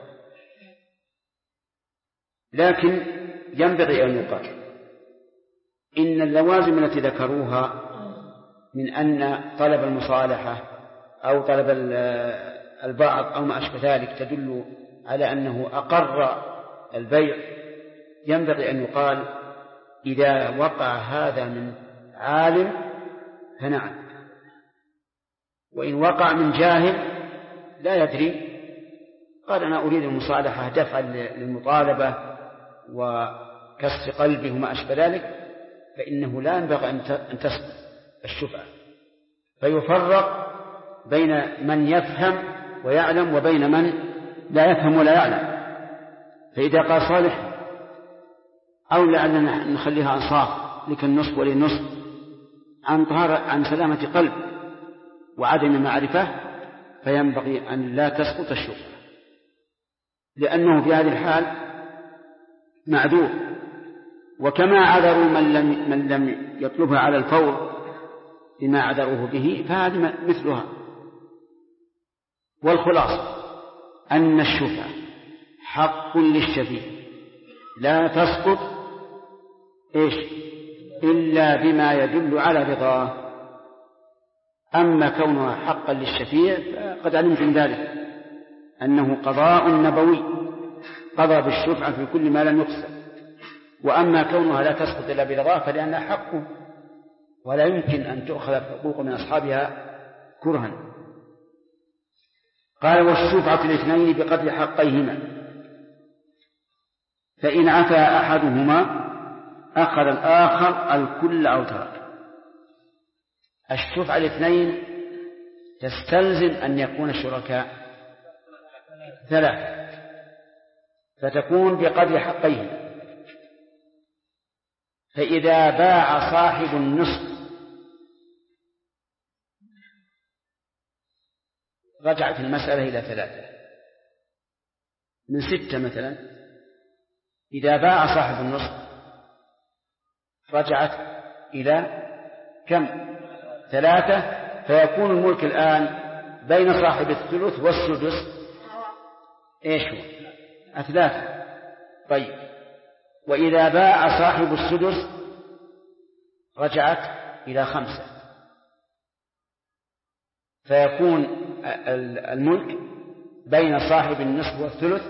لكن ينبغي أن يقال إن اللوازم التي ذكروها من أن طلب المصالحة أو طلب البعض أو ما أشبه ذلك تدل على أنه أقر البيع، ينبغي أن يقال إذا وقع هذا من عالم فنعم، وإن وقع من جاهل لا يدري قال أنا أريد المصالحة دفعا للمطالبة وكسر قلبه وما أشبه ذلك، فإنه لا ينبغي أن تسقط الشفعة، فيفرق بين من يفهم ويعلم وبين من لا يفهم ولا يعلم. فإذا قال صالح أو لعلنا نخليها أنصاف لك النصف وللنصف عن سلامة قلب وعدم معرفة، فينبغي أن لا تسقط الشفعة، لأنه في هذه الحال معذور. وكما عذروا من لم يطلبها على الفور بما عذروه به، فهذه مثلها. والخلاصة أن الشفعة حق للشفيع لا تسقط إلا بما يدل على رضاه. أما كونها حقا للشفيع فقد علمت من ذلك أنه قضاء نبوي، قضى بالشفعة في كل ما لم يقسم. وأما كونها لا تسقط إلا برضاه فلأنها حقه ولا يمكن أن تؤخذ الحقوق من أصحابها كرها. قال: والشفعة الاثنين بقدر حقيهما، فإن عفى أحدهما أخذ الآخر الكل أو ترك. الشفعة الاثنين تستلزم أن يكون الشركاء ثلاثة، فتكون بقدر حقيهما. فإذا باع صاحب النصف رجعت المسألة إلى ثلاثة من 6 مثلا. إذا باع صاحب النصف رجعت إلى كم؟ 3. فيكون الملك الآن بين صاحب الثلث والسدس هو 3. طيب، وإذا باع صاحب السدس رجعت إلى 5، فيكون الملك بين صاحب النصف والثلث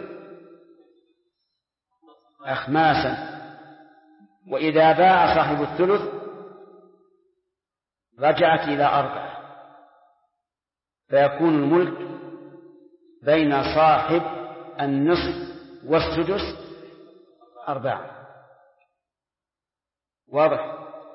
أخماسا. وإذا باع صاحب الثلث رجعت إلى 4، فيكون الملك بين صاحب النصف والسدس 4. واضح؟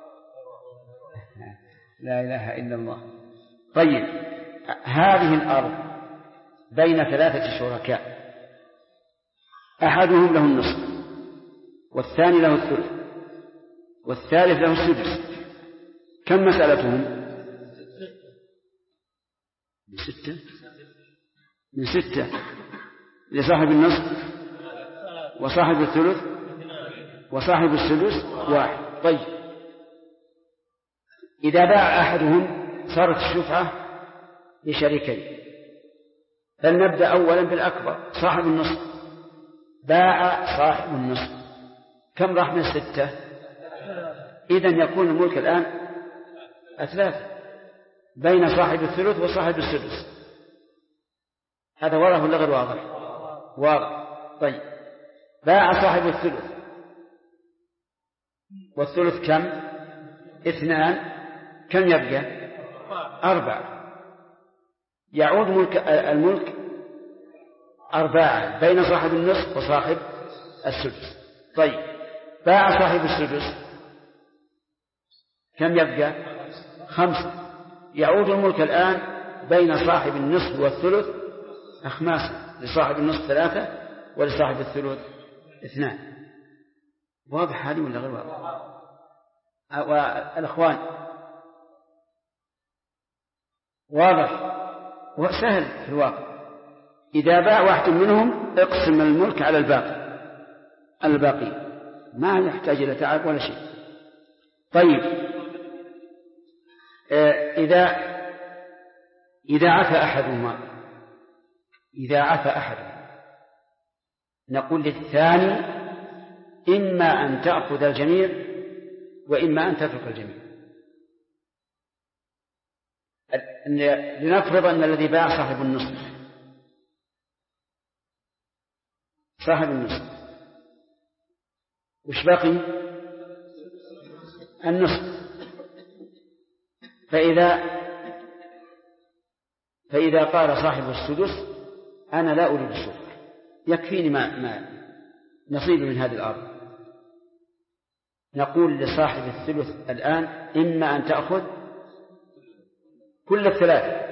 لا إله إلا الله. طيب، هذه الأرض بين 3 شركاء، أحدهم له النصف والثاني له الثلث والثالث له السدس. كم مسألتهم؟ من 6 لصاحب النصف وصاحب الثلث وصاحب السدس 1. طيب، إذا باع أحدهم صارت الشفعة لشريكين. فلنبدأ أولا بالأكبر، صاحب النصف. باع صاحب النصف، كم راح من 6؟ إذن يكون الملك الآن 3 بين صاحب الثلث وصاحب السدس. هذا واضح ولا غير واضح؟ واضح. طيب، باع صاحب الثلث والثلث كم؟ 2. كم يبقى؟ 4. يعود الملك أرباعا بين صاحب النصف وصاحب السدس. طيب باع صاحب السدس كم يبقى؟ 5. يعود الملك الآن بين صاحب النصف والثلث أخماسا، لصاحب النصف 3 ولصاحب الثلث 2. واضح هذه ولا غير واضح؟ والأخوان واضح وسهل في الواقع. إذا باع واحد منهم اقسم الملك على الباقي ما يحتاج إلى تعب ولا شيء. طيب إذا عفى أحدهما نقول للثاني إما أن تأخذ الجميع وإما أن تترك الجميع. لنفرض أن الذي باع صاحب النصف وش بقي؟ النصف. فإذا قال صاحب السدس أنا لا أريد الشكر، يكفيني ما نصيب من هذه الأرض، نقول لصاحب الثلث الآن إما أن تأخذ كل 3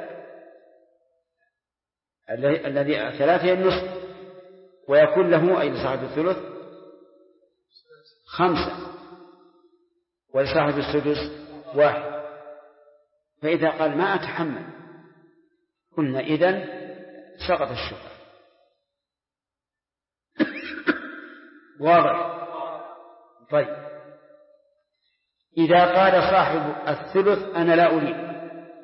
الذي 3 هي النصف، ويكون له أي لصاحب الثلث 5 ولصاحب السدس 1. فإذا قال ما أتحمل قلنا إذن سقط الشكر. واضح؟ طيب إذا قال صاحب الثلث أنا لا أريد،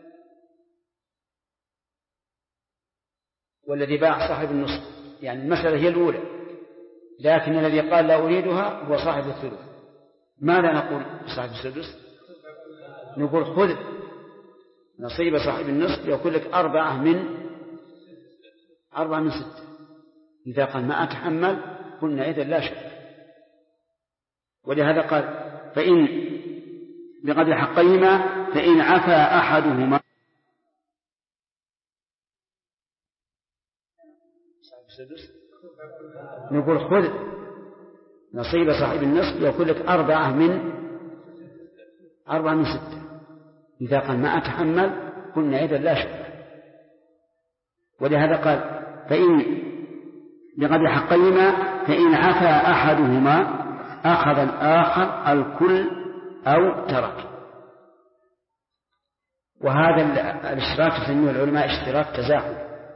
والذي باع صاحب النصف، يعني المسألة هي الأولى، لكن الذي قال لا أريدها هو صاحب الثلث، ماذا نقول صاحب السدس؟ نقول خذ نصيب صاحب النصف يأكل لك 4 من 6. إذا قال ما أتحمل قلنا إذن لا شك. ولهذا قال فإن بقدر حقيهما فإن عفى أحدهما نقول خذ نصيب صاحب النصف يأكل لك 4 من 6. إذا قال ما أتحمل قلنا إذن لا شك. ولهذا قال فإن بقدر حقيهما فإن عفى أحدهما أخذ الآخر الكل أو ترك. وهذا الاشتراك يسميه العلماء اشتراك تزاحم،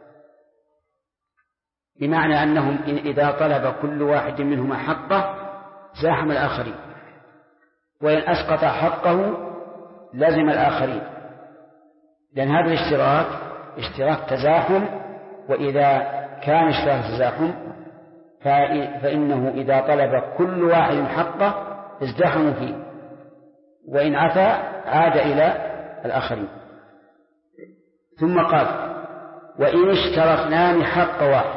بمعنى أنهم إذا طلب كل واحد منهما حقه زاحم الآخرين، وإن أسقط حقه لازم الآخرين، لأن هذا الاشتراك اشتراك تزاحم. وإذا كان اشتراك تزاحم فإنه إذا طلب كل واحد حقه ازدحموا فيه، وإن عفى عاد إلى الآخرين. ثم قال وإن اشتركنان حق واحد،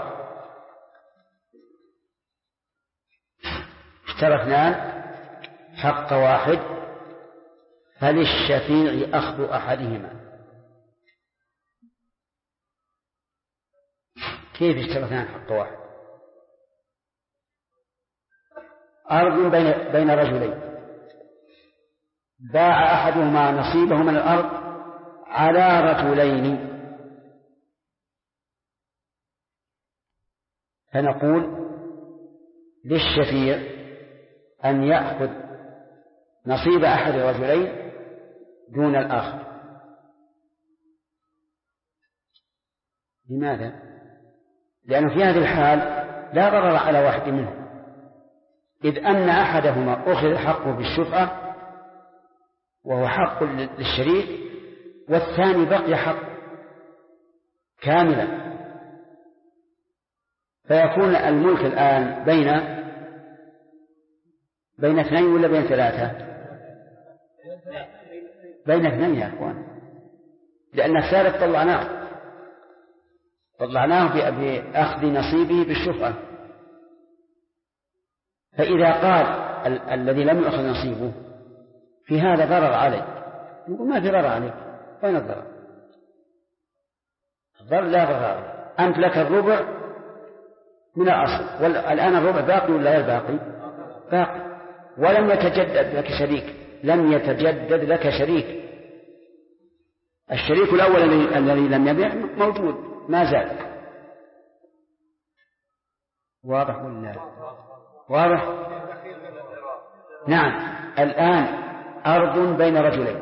اشتركنان حق واحد فللشفيع أخذ أحدهما. كيف اشتركنان حق واحد؟ أرض بين رجلين، باع أحدهما نصيبه من الأرض على رجلين، فنقول للشفيع أن يأخذ نصيب أحد الرجلين دون الآخر. لماذا؟ لأنه في هذه الحال لا ضرر على واحد منهم، إذ أن أحدهما أخذ حقه بالشفعة وهو حق للشريك، والثاني بقي حق كاملا، فيكون الملك الآن بين 2 ولا بين 3؟ بين 2 يا أخوان، لأن الثالث طلعناه بأخذ نصيبه بالشفعة. فإذا قال الذي لم يأخذ نصيبه في هذا ضرر عليك، نقول ما في ضرر عليك، وين الضرر؟ لا ضرر. أنت لك الربع من الأصل، والآن الربع باقي ولا غير باقي؟ باقي. ولم يتجدد لك شريك، لم يتجدد لك شريك. الشريك الأول الذي لم يبيع موجود ما زال. واضح ولا واضح؟ نعم. الآن أرض بين رجلين،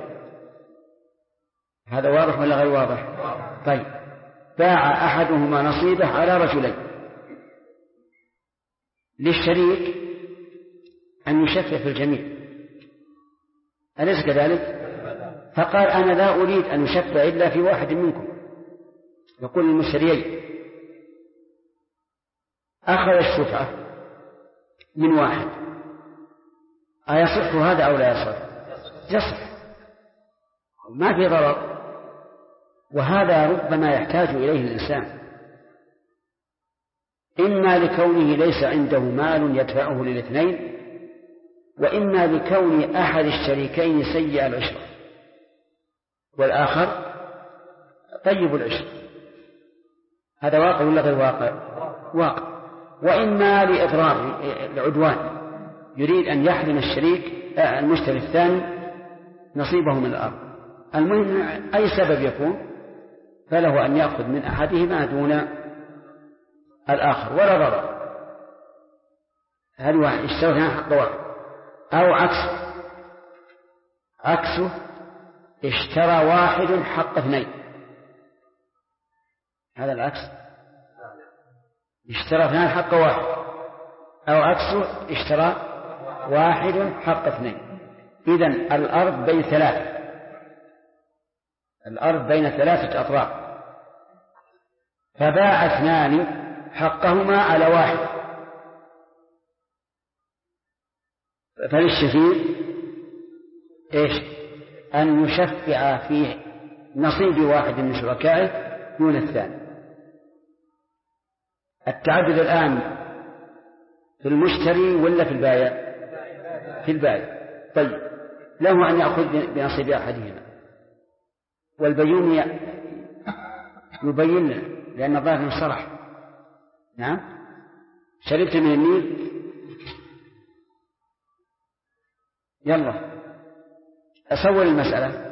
هذا واضح ولا غير واضح؟ طيب، باع أحدهما نصيبه على رجلين. للشريك أن يشفع في الجميع، أليس كذلك؟ فقال أنا لا أريد أن يشفع إلا في واحد منكم. يقول للمشتريين أخذ الشفعة من واحد، أيصح هذا أو لا يصح؟ يصح، ما في ضرر. وهذا ربما يحتاج إليه الإنسان، إما لكونه ليس عنده مال يدفعه للاثنين، وإما لكون أحد الشريكين سيء العشرة والآخر طيب العشرة. هذا واقع ولا غير واقع؟ واقع. وإما لإضرار العدوان، يريد أن يحرم الشريك المشتري الثاني نصيبه من الأرض. المهم أي سبب يكون فله أن يأخذ من أحدهما دون الآخر ولا ضرر. هل واحد اشترى حق واحد، أو عكسه اشترى واحد حق اثنين، هذا العكس، اشترى اثنان حق واحد، أو عكسه اشترى واحد حق اثنين. إذن الأرض بين ثلاثة، الأرض بين ثلاثة أطراف، فباع اثنان حقهما على واحد، فللشفيع إيش؟ أن يشفع في نصيب واحد من شركائه دون الثاني. التعدد الآن في المشتري ولا في البائع؟ في البائع. طيب، له أن يأخذ بنصيب أحدهما، والبيون يبين له لأن الظاهر انصرح. نعم، شربت من النيل، يلا أصور المسألة.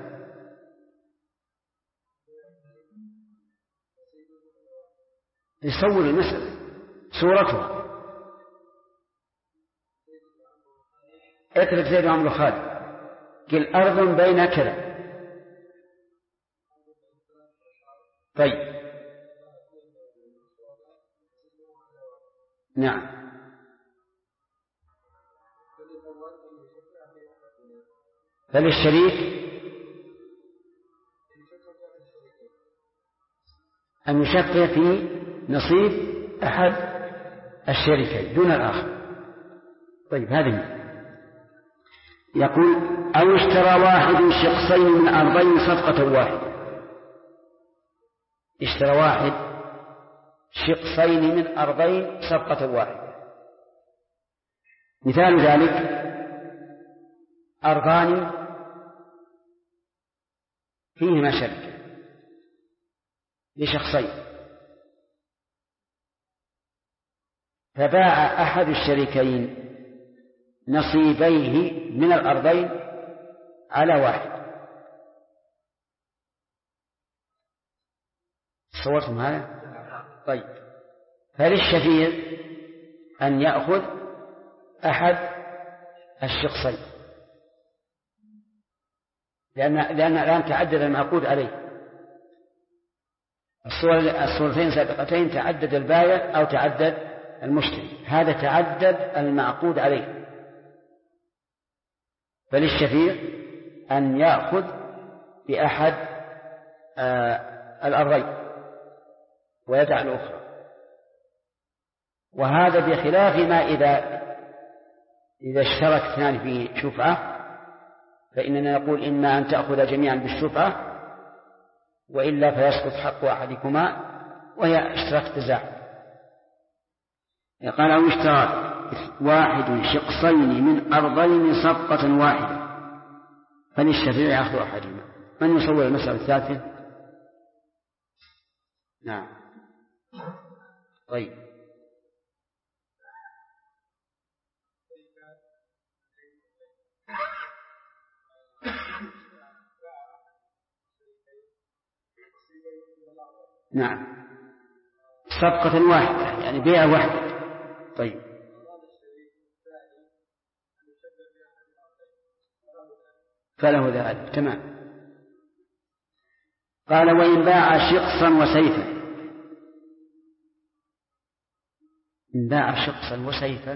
يصور المسألة صورتها. اترك زيد وعمرو خالد، قل أرض بين كذا. طيب، نعم، فللشريك أن يشفع في نصيب أحد الشريكين دون الآخر. طيب، هذه يقول أو اشترى واحد شقصين من أرضين صفقة واحدة. اشترى واحد شقصين من أرضين صفقة واحدة. مثال ذلك أرضان فيهما شركة لشخصين، فباع أحد الشريكين نصيبيه من الأرضين على واحد. صورتم هذا؟ طيب، فللشفيع أن يأخذ أحد الشخصين، لأن الآن تعدد المعقود عليه. الصورتين سابقتين تعدد البائع أو تعدد المشتري، هذا تعدد المعقود عليه. فللشفيع أن يأخذ بأحد الأرضين ويدع الأخرى. وهذا بخلاف ما إذا اشترك اثنان في شفعة، فإننا نقول إما أن تأخذ جميعا بالشفعة وإلا فيسقط حق أحدكما، وهي اشتراك تزاحم. قال أو اشترى واحد شقصين من أرضين صفقة واحدة فللشفيع يأخذ أحدهما. من يصور المسألة الثالثة؟ نعم. طيب. نعم، صفقة واحدة يعني بيع واحدة. طيب. فله ذلك. تمام. قال وإن باع شقصا وسيفا. إن باع شقصا وسيفا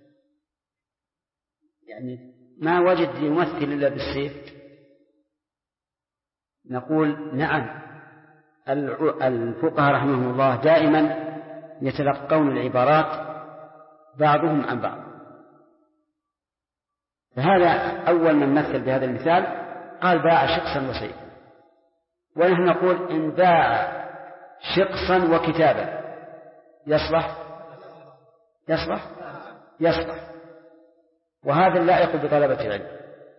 يعني ما وجد يمثل إلا بالسيف، نقول نعم. الفقهاء رحمهم الله دائما يتلقون العبارات بعضهم عن بعض، فهذا أول من مثل بهذا المثال قال باع شقصا وسيفا، ونحن نقول إن باع شقصا وكتابا يصلح؟ يصلح؟ يصلح. وهذا اللائق بطلبة العلم،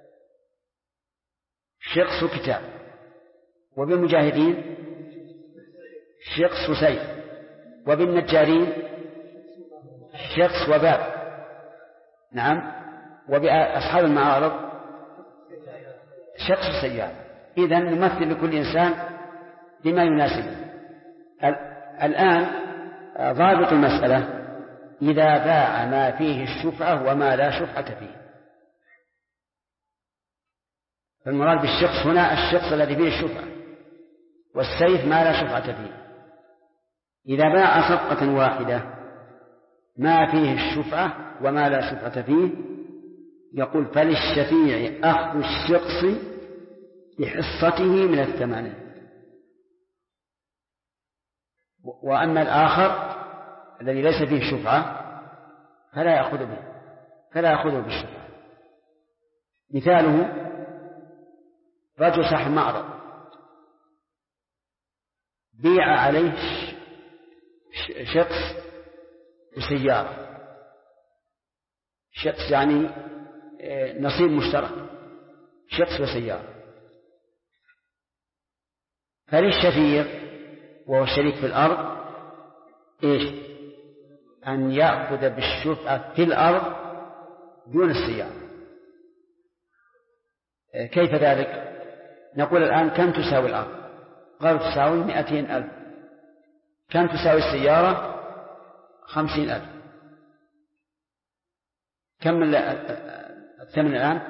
شقص وكتاب. وبالمجاهدين شقص وسيف، وبالنجارين شقص وباب. نعم. وبأصحاب المعارض شقص وسيارة. إذن نمثل لكل إنسان بما يناسبه. الآن ضابط المسألة إذا باع ما فيه الشفعة وما لا شفعة فيه. فالمراد بالشخص هنا الشخص الذي فيه الشفعة، والسيف ما لا شفعة فيه. إذا باع صفقة واحدة ما فيه الشفعة وما لا شفعة فيه يقول فللشفيع أخذ الشخص بحصته من الثمن. وأما الآخر الذي ليس فيه شفعة فلا يأخذه بالشفعة. مثاله رجل صاحب معرض بيع عليه شخص وسيارة، شخص يعني نصيب مشترك، شخص وسيارة. فللشفيع وهو الشريك في الأرض إيش؟ أن يأخذ بالشفعة في الأرض دون السيارة. كيف ذلك؟ نقول الآن كم تساوي الأرض؟ قالوا تساوي 200,000. كم تساوي السيارة؟ 50,000. كم الثمن الآن؟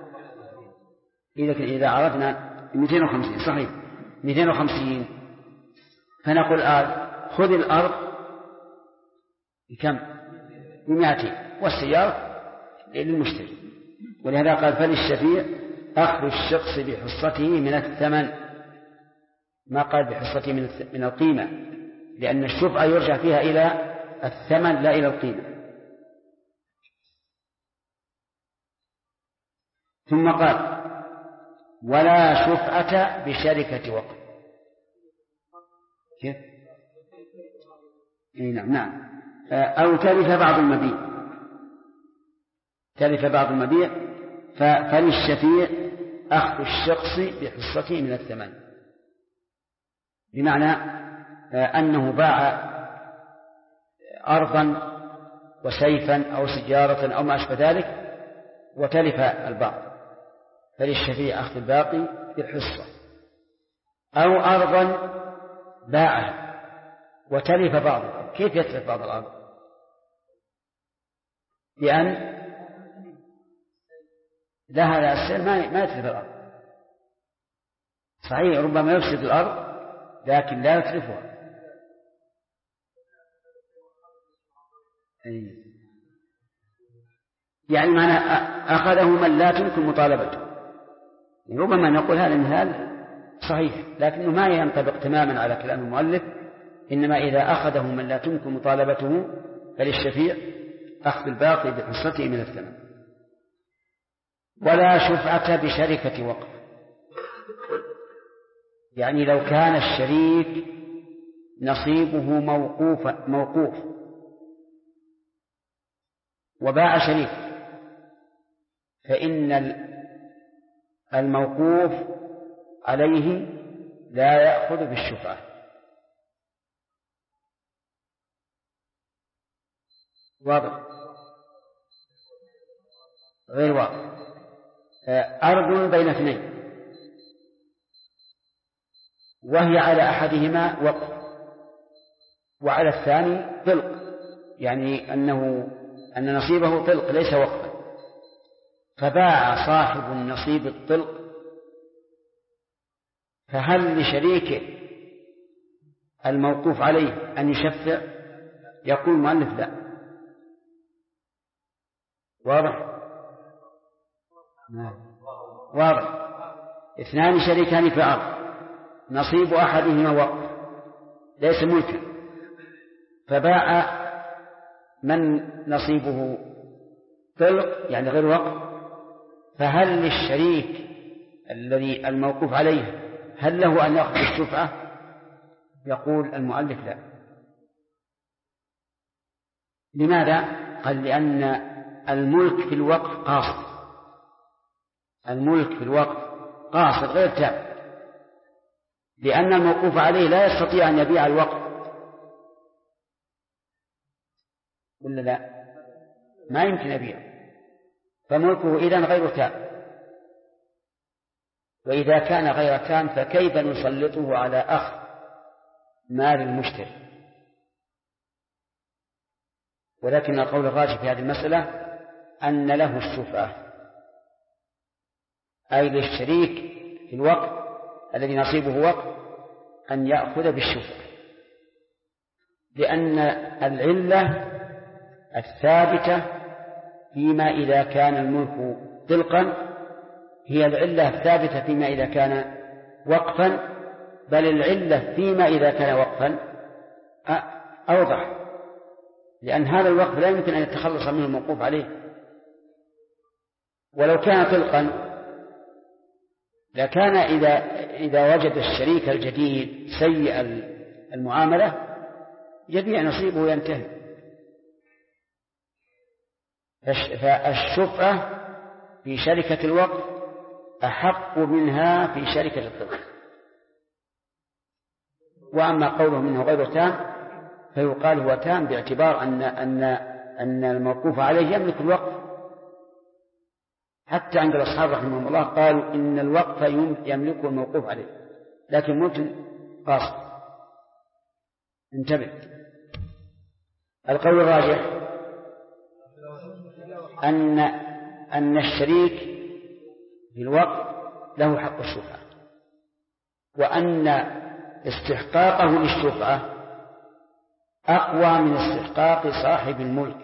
إذا عرفنا 250 صحيح 250. فنقول الآن خذ الأرض بكم؟ ب200 والسيارة للمشتري. ولهذا قال فللشفيع أخذ الشخص بحصته من الثمن، ما قال بحصته من القيمة، لأن الشفعة يرجع فيها إلى الثمن لا إلى القيمة. ثم قال ولا شفعة بشركة وقف. كيف؟ نعم. أو تلف بعض المبيع فللشفيع أخذ الشخص بحصته من الثمن، بمعنى أنه باع أرضا وسيفا أو سجارة أو ما أشبه ذلك وتلف البعض، فللشفيع أخذ الباقي بالحصة. أو أرضا باعها وتلف بعضها. كيف يتلف بعض الأرض؟ لأن لها السيل ما يتلف الأرض. صحيح ربما يفسد الأرض لكن لا يتلفها. يعني معنى أخذه من لا تمكن مطالبته. ربما نقول هذا المثال صحيح لكنه ما ينطبق تماما على كلام المؤلف، إنما إذا أخذه من لا تمكن مطالبته فللشفيع أخذ الباقي بحصته من الثمن. ولا شفعة بشركة وقف، يعني لو كان الشريك نصيبه موقوف وباع شريك، فإن الموقوف عليه لا يأخذ بالشفعة، واضح غير واضح. أرض بين اثنين وهي على أحدهما وقف وعلى الثاني طلق، يعني أن نصيبه طلق ليس وقفا، فباع صاحب النصيب الطلق، فهل لشريكه الموقوف عليه أن يشفع؟ يقول المؤلف لا. واضح؟ واضح. اثنان شريكان في أرض نصيب أحدهما وقف ليس ملكا، فباع من نصيبه طلق يعني غير وقف، فهل للشريك الذي الموقوف عليه هل له أن يأخذ الشفعة؟ يقول المؤلف لا. لماذا؟ قال لأن الملك في الوقف قاصر، الملك في الوقف قاصر غير تام، لأن الموقوف عليه لا يستطيع أن يبيع الوقف ولا لا؟ ما يمكن يبيع، فملكه إذن غير تام. وإذا كان غير تام فكيف نسلطه على أخذ مال المشتري؟ ولكن القول الراجح في هذه المسألة أن له الشفعة، أي للشريك في الوقف الذي نصيبه وقف أن يأخذ بالشفعة، لأن العلة الثابتة فيما إذا كان الملك طلقا هي العلة الثابتة فيما إذا كان وقفا، بل العلة فيما إذا كان وقفا أوضح، لأن هذا الوقف لا يمكن أن يتخلص منه الموقوف عليه. ولو كان طلقا لكان إذا وجد الشريك الجديد سيء المعاملة يبيع نصيبه وينتهي. فالشفعة في شركة الوقف أحق منها في شركة الطلق. وأما قوله منه غير تام فيقال هو تام باعتبار أن الموقوف عليه يملك الوقف. حتى عند الأصحاب رحمهم الله قالوا إن الوقف يملكه الموقوف عليه، لكن ملك قاصر. انتبه. القول الراجح أن الشريك في الوقف له حق الشفعة، وأن استحقاقه للشفعة أقوى من استحقاق صاحب الملك،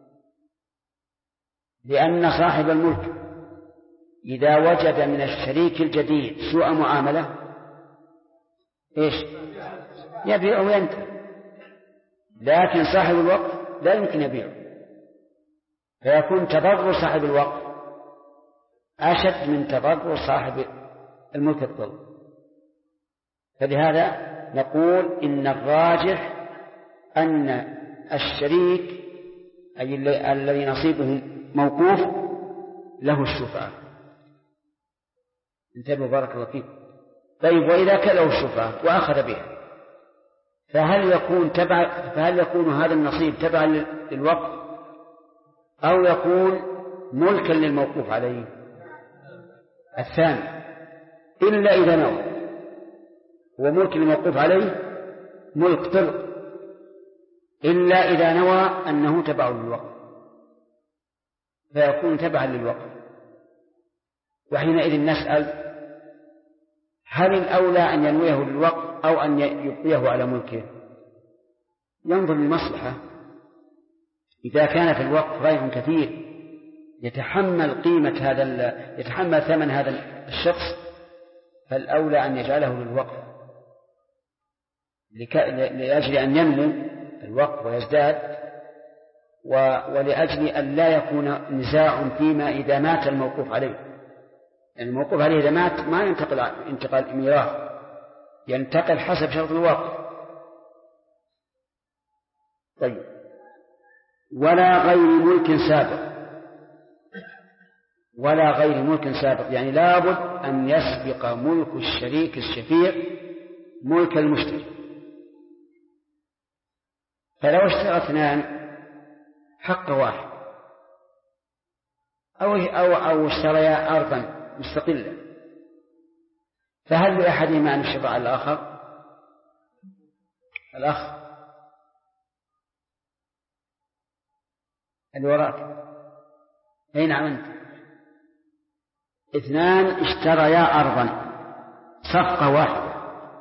لأن صاحب الملك إذا وجد من الشريك الجديد سوء معاملة إيش؟ يبيع وينتهي، لكن صاحب الوقف لا يمكن يبيع، فيكون تضرر صاحب الوقف أشد من تضرر صاحب الملك الطلق. فلهذا نقول إن الراجح أن الشريك أي الذي نصيبه موقوف له الشفعة. انتبهوا بارك الله فيكم. طيب وإذا كان له الشفعة وأخذ بها فهل يكون هذا النصيب تبعا للوقف أو يكون ملكا للموقوف عليه؟ الثاني، إلا إذا نوى هو ملك للموقوف عليه ملك طلق، إلا إذا نوى أنه تبع للوقف فيكون تبعا للوقف. وحينئذ نسأل هل الأولى أن ينويه للوقف أو أن يبقيه على ملكه؟ ينظر للمصلحة. إذا كان في الوقف غير كثير يتحمل يتحمل ثمن هذا الشخص فالأولى أن يجعله للوقف لأجل أن ينمو الوقف ويزداد، ولأجل أن لا يكون نزاع فيما إذا مات الموقوف عليه. يعني الموقوف عليه إذا مات ما ينتقل انتقال ميراث، ينتقل حسب شرط الوقف. طيب ولا غير ملك سابق، يعني لابد أن يسبق ملك الشريك الشفيع ملك المشتري. فلو اشترى اثنان حق واحد أو اشتريا أرضا مستقلة، فهل لأحدهما أن يشفع على الآخر؟ الأخ اللي وراك، أين أنت؟ اثنان اشتريا أرضا صفقة واحدة،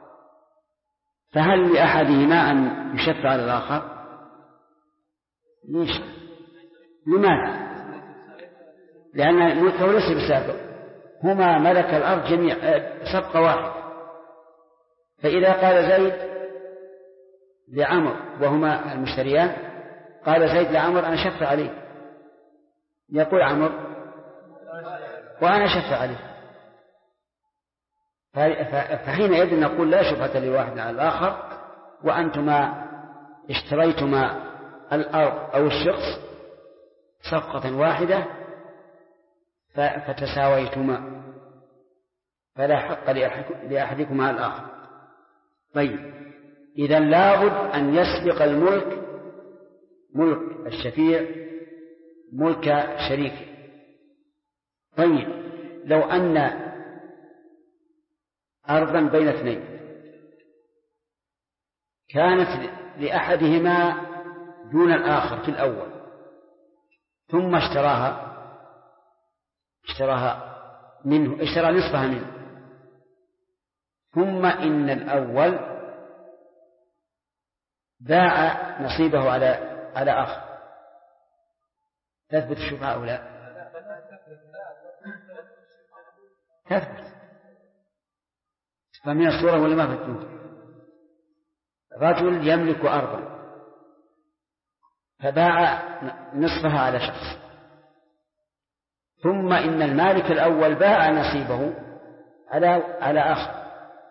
فهل لأحدهما أن يشفع على الآخر؟ ليش؟ لماذا؟ لأن ملكه ليس بسابق، هما ملك الأرض جميع صفقة واحدة. فإذا قال زيد لعمر وهما المشتريان، قال زيد لعمر أنا شفع عليه، يقول عمر وأنا شفع عليه، فحينئذ نقول لا شفعة لواحد على الآخر، وأنتما اشتريتما الأرض أو الشخص صفقة واحدة فتساويتما، فلا حق لأحدكما على الآخر. طيب، إذن لابد أن يسبق الملك ملك الشفيع ملك شريكه. طيب، لو أن أرضا بين اثنين كانت لأحدهما دون الآخر في الأول، ثم اشتراها منه، اشترى نصفها منه، ثم إن الأول باع نصيبه على آخر، تثبت الشفعة أو لا؟ تثبت. فمن الصورة ولا ما فتنوه؟ رجل يملك أرضا فباع نصفها على شخص، ثم إن المالك الأول باع نصيبه على آخر،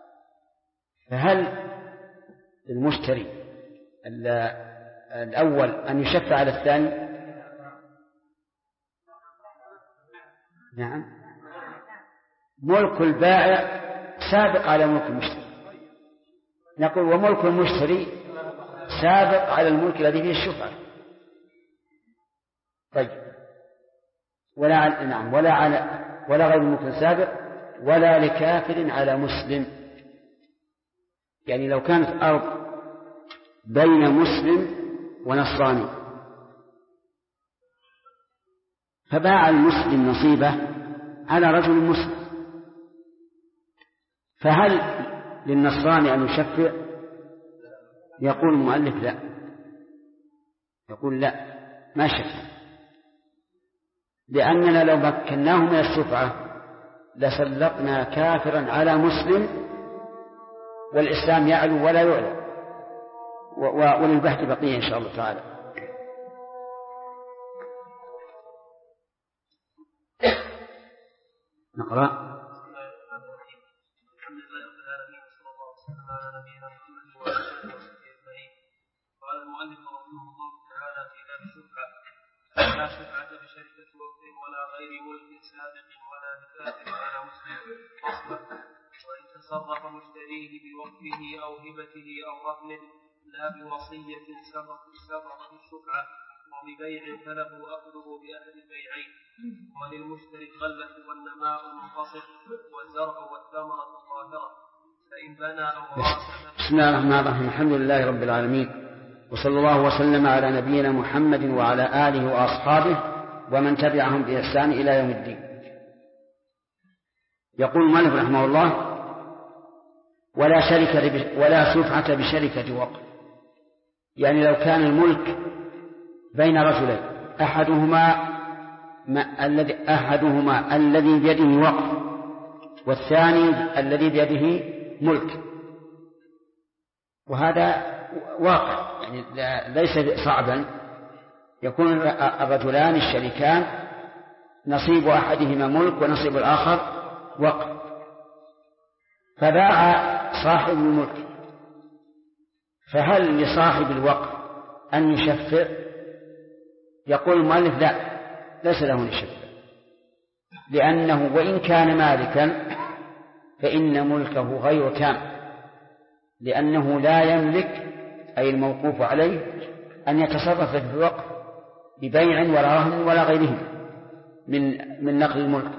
فهل المشتري الأول أن يشفع على الثاني؟ نعم، ملك البائع سابق على ملك المشتري، نقول وملك المشتري سابق على الملك الذي فيه الشفعة. طيب، ولا غير ملك سابق ولا لكافر على مسلم. يعني لو كانت أرض بين مسلم ونصراني فباع المسلم نصيبه على رجل مسلم، فهل للنصراني أن يشفع؟ يقول المؤلف لا، يقول لا، ما شفع، لأننا لو مكناه من الشفعة لسلطنا كافرا على مسلم، والإسلام يعلو ولا يعلى، وللبحث بقية إن شاء الله تعالى. نقرأ. الحمد لله رب العالمين، وصلى الله وسلم على نبينا محمد وعلى آله وصحبه أجمعين. قال المؤلف رحمه الله تعالى في باب الشفعة: لا شفعة بشركة وقت ولا غير ملك سابق ولا بكافر على مسلم. وإن تصرف مشتريه بوقفه أو هبته أو رهن لا بوصية سبقت الشفعة، وببيع فله أخذه بأحد البيعين، وللمشتري الغلبة والنماء المنفصل والزرع والثمرة الطاهرة، فإن بنى أو راسم. بسم الله الرحمن الرحيم، الحمد لله رب العالمين، وصلى الله وسلم على نبينا محمد وعلى آله وأصحابه ومن تبعهم بإحسان إلى يوم الدين. يقول المؤلف رحمه الله: ولا شفعة بشركة وقف. يعني لو كان الملك بين رجلين، أحدهما الذي بيده وقف والثاني الذي بيده ملك، وهذا واقع يعني ليس صعبا، يكون الرجلان الشريكان نصيب أحدهما ملك ونصيب الآخر وقف، فباع صاحب الملك، فهل لصاحب الوقف أن يشفع؟ يقول المؤلف لا، ليس له أن يشفع، لأنه وإن كان مالكا فإن ملكه غير تام، لأنه لا يملك أي الموقوف عليه أن يتصرف في الوقف، ببيع ولا رهن ولا غيره من نقل الملك.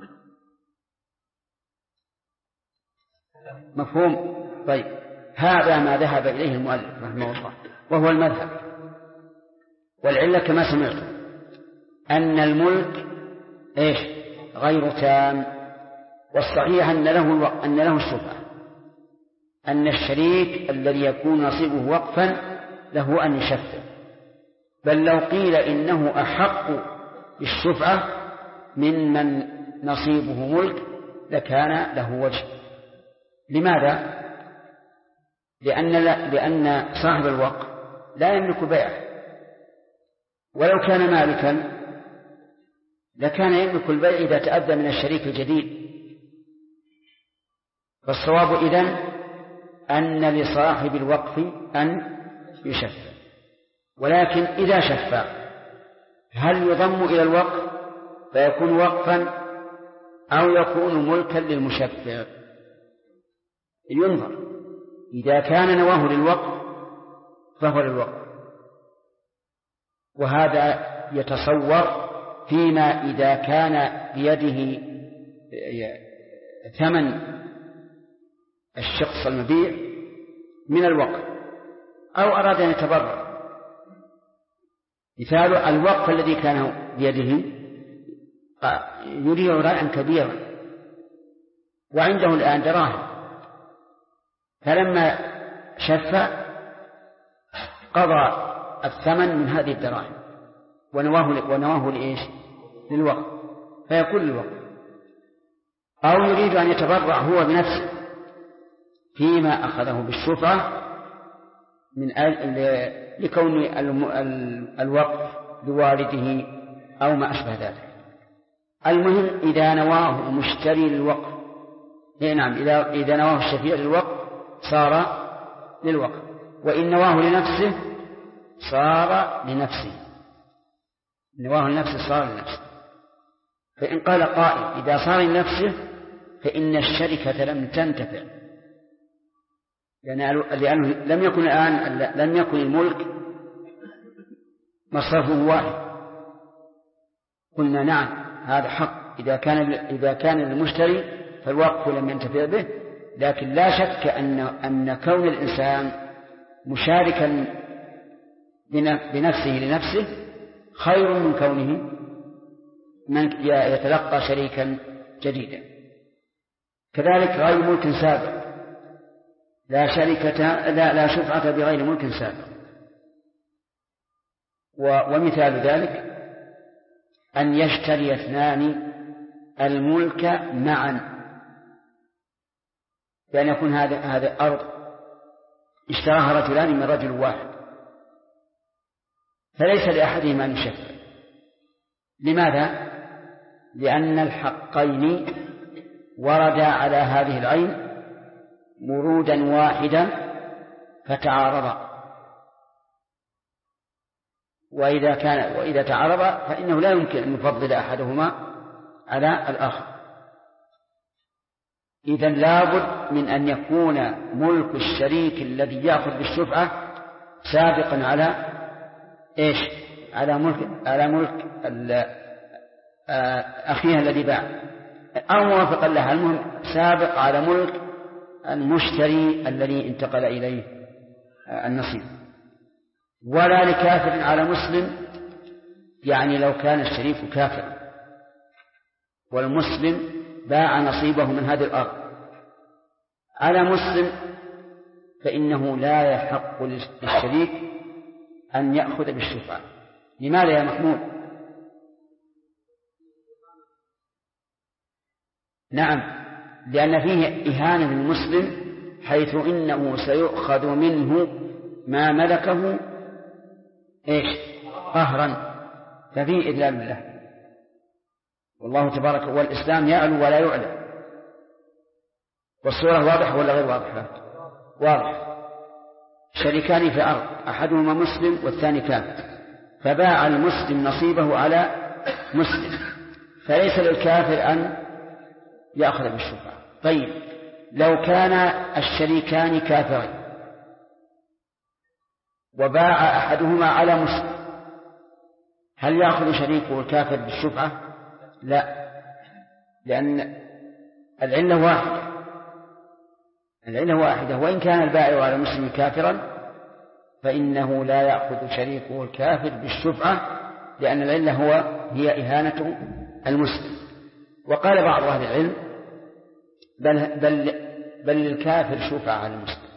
مفهوم؟ طيب، هذا ما ذهب إليه المؤلف رحمه الله وهو المذهب، والعلة كما سمعتم أن الملك غير تام، والصحيح أن له الشفعة، أن الشريك الذي يكون نصيبه وقفا له أن يشفع، بل لو قيل إنه أحق بالشفعة من نصيبه ملك لكان له وجه. لماذا؟ لأن صاحب الوقف لا يملك بيعه، ولو كان مالكا لكان يملك البيع إذا تأذى من الشريك الجديد. فالصواب إذن أن لصاحب الوقف أن يشفع، ولكن إذا شفع هل يضم إلى الوقف فيكون وقفا أو يكون ملكا للمشفع؟ ينظر، إذا كان نواه للوقف فهو للوقف، وهذا يتصور فيما إذا كان بيده ثمن الشخص المبيع من الوقف أو أراد أن يتبرع. مثال الوقف الذي كان بيده يريع رائعا كبيرا وعنده الآن دراهم، فلما شفع قضى الثمن من هذه الدراهم ونواه للوقف فيكون للوقف. أو يريد أن يتبرع هو بنفسه فيما أخذه بالشفعة لكون الوقف لوالده أو ما أشبه ذلك. المهم إذا نواه مشتري للوقف، نعم، إذا نواه الشفيع للوقف صار للوقف، وإن نواه لنفسه صار لنفسه، نواه لنفسه صار لنفسه. فإن قال قائل إذا صار لنفسه فإن الشركة لم تنتفع، لأنه لم يكن الملك مصرفه واحد. قلنا نعم هذا حق إذا كان للمشتري فالوقف لم ينتفع به، لكن لا شك أن كون الإنسان مشاركا بنفسه لنفسه خير من كونه من يتلقى شريكا جديدا. كذلك غير ملك سابق، لا شفعة بغير ملك سابق. ومثال ذلك أن يشتري اثنان الملك معا، بأن يكون هذا أرض اشتراها رجلان من رجل واحد، فليس لأحدهما أن يشفع. لماذا؟ لأن الحقين وردا على هذه العين مرودا واحدا فتعارضا، وإذا تعارضا فإنه لا يمكن أن يفضل أحدهما على الآخر. إذن لابد من أن يكون ملك الشريك الذي يأخذ بالشفعة سابقا على على ملك أخيه الذي باع، أو موافقا لها، المهم سابق على ملك المشتري الذي انتقل إليه النصيب. ولا لكافر على مسلم، يعني لو كان الشريك كافر والمسلم باع نصيبه من هذه الأرض على مسلم فإنه لا يحق للشريك أن يأخذ بالشفعة. لماذا يا محمود؟ نعم، لأن فيه إهانة للمسلم، حيث إنه سيؤخذ منه ما ملكه قهرا، ففيه إذلال بالله. والله تبارك والإسلام يعلو ولا يعلى. والصورة واضحة ولا غير واضحة؟ واضح. شريكان في أرض، أحدهما مسلم والثاني كافر، فباع المسلم نصيبه على مسلم، فليس للكافر أن يأخذ بالشفعة. طيب، لو كان الشريكان كافرين وباع أحدهما على مسلم، هل يأخذ شريكه الكافر بالشفعة؟ لا، لأن العلة واحدة، وإن كان البائع على المسلم كافرا فإنه لا يأخذ شريكه الكافر بالشفعة، لأن العلة هي إهانة المسلم. وقال بعض أهل العلم بل للكافر شفعة على المسلم،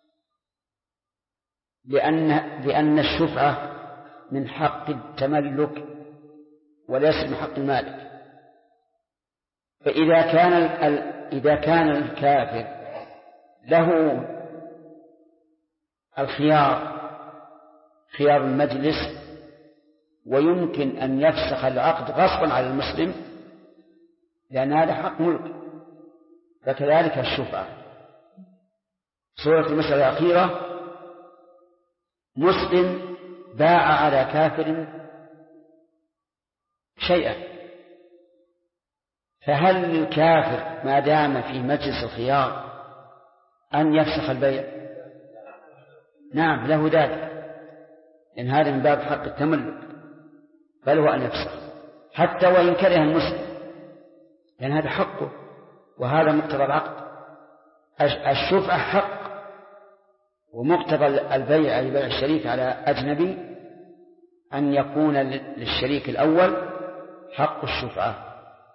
لأن الشفعة من حق التملك وليس من حق المالك. فإذا كان الكافر له خيار المجلس ويمكن أن يفسخ العقد غصبا على المسلم، لأن هذا حق ملك، فكذلك الشفعة. صورة المسألة الأخيرة: مسلم باع على كافر شيئا، فهل للكافر ما دام في مجلس الخيار أن يفسخ البيع؟ نعم، له ذلك، لأن هذا من باب حق التملك، بل هو أن يفسخ حتى وإن كره المسلم، لأن هذا حقه وهذا مقتضى العقد. الشفعة حق، ومقتضى البيع أي بيع الشريك على أجنبي أن يكون للشريك الأول حق الشفعة.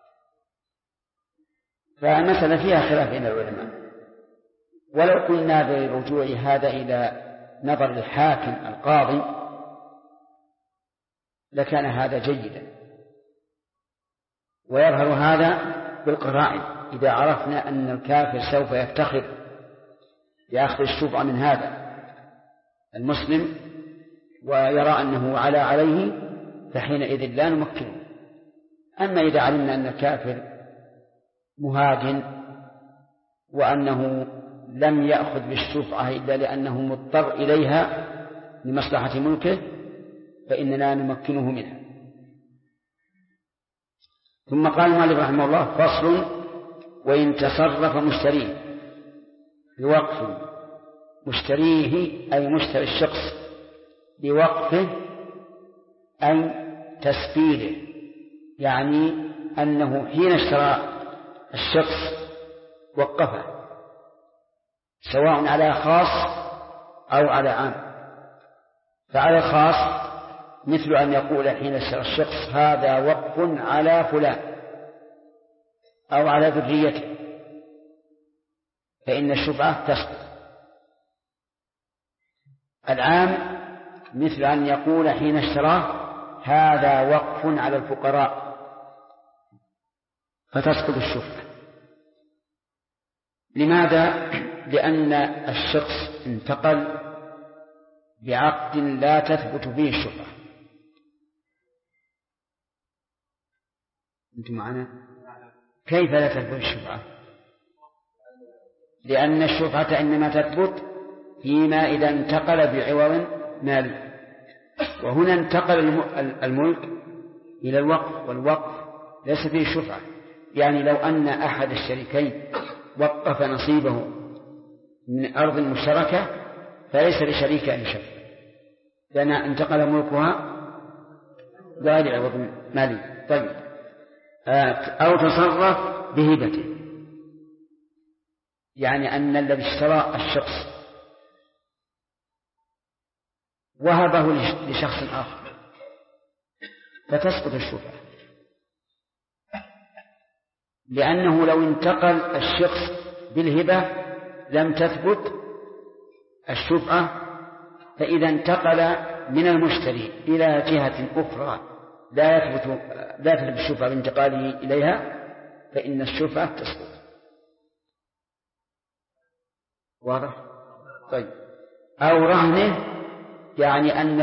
فالمسألة فيها خلاف بين العلماء، ولو قلنا برجوع هذا إلى نظر الحاكم القاضي لكان هذا جيدا، ويظهر هذا بالقرائن. إذا عرفنا أن الكافر سوف يفتخر بأخذ الشفعة من هذا المسلم ويرى أنه عليه، فحينئذ لا نمكنه. أما إذا علمنا أن الكافر مهاجن وأنه لم يأخذ بالشفعة إلا لأنه مضطر إليها لمصلحة ملكه، فإننا نمكنه منها. ثم قال المؤلف رحمه الله: فصل: وإن تصرف مشتريه بوقف مشتريه أي مشتري الشخص بوقفه أي تسبيله، يعني أنه حين اشترى الشخص وقفه، سواء على خاص أو على عام. فعلى الخاص مثل أن يقول حين اشترى الشخص: هذا وقف على فلان أو على ذريته، فإن الشفعة تسقط. العام مثل أن يقول حين اشتراه: هذا وقف على الفقراء، فتسقط الشفعة. لماذا؟ لأن الشخص انتقل بعقد لا تثبت فيه الشفعة. أنتم معنا؟ كيف لا تثبت الشفعة؟ لأن الشفعة إنما تثبت فيما إذا انتقل بعوض مالي، وهنا انتقل الملك إلى الوقف، والوقف ليس فيه الشفعة. يعني لو أن أحد الشريكين وقف نصيبه من أرض مشتركة فليس لشريك أن يشفع، لأن انتقل ملكها غير عوض مالي. طيب، أو تصرف بهبته، يعني أن الذي اشترى الشخص وهبه لشخص آخر فتسقط الشفعة، لأنه لو انتقل الشخص بالهبة لم تثبت الشفعة. فإذا انتقل من المشتري إلى جهة أخرى لا تثبت الشفعة بانتقاله إليها، فإن الشفعة تسقط. واضح؟ طيب، أو رهنه، يعني أن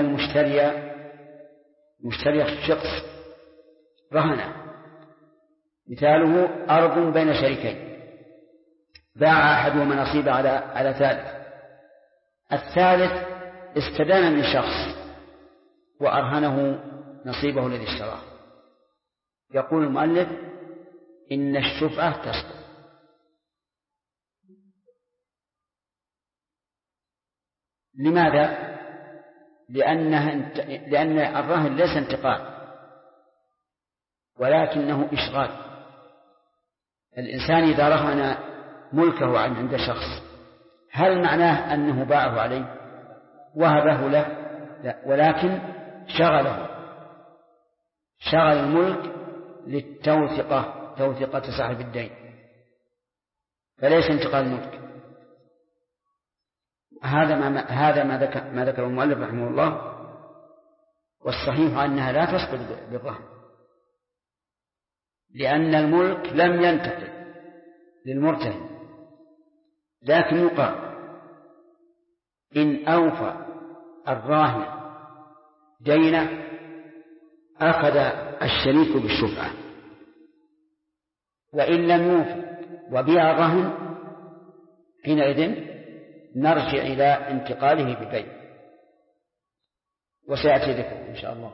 مشتري الشخص رهنه، مثاله أرض بين شريكين، باع أحدهما نصيبه على ثالث، الثالث استدان من شخص وأرهنه نصيبه الذي اشتراه. يقول المؤلف: إن الشفعة تسقط. لماذا؟ لأن الرهن ليس انتقال، ولكنه إشغال. الإنسان إذا رهن ملكه عند شخص هل معناه أنه باعه عليه وهبه له؟ لا، ولكن شغل الملك للتوثقة، توثقة صاحب الدين، فليس انتقال الملك. هذا ما ذكر المؤلف رحمه الله، والصحيح أنها لا تسقط بالرهن، لأن الملك لم ينتقل للمرتهن، لكن يقال إن أوفى الراهن دينه أخذ الشريك بالشفعة، وإن لم يوفي وبيع الرهن حينئذ نرجع إلى انتقاله ببيع، وسيأتي ذكره إن شاء الله.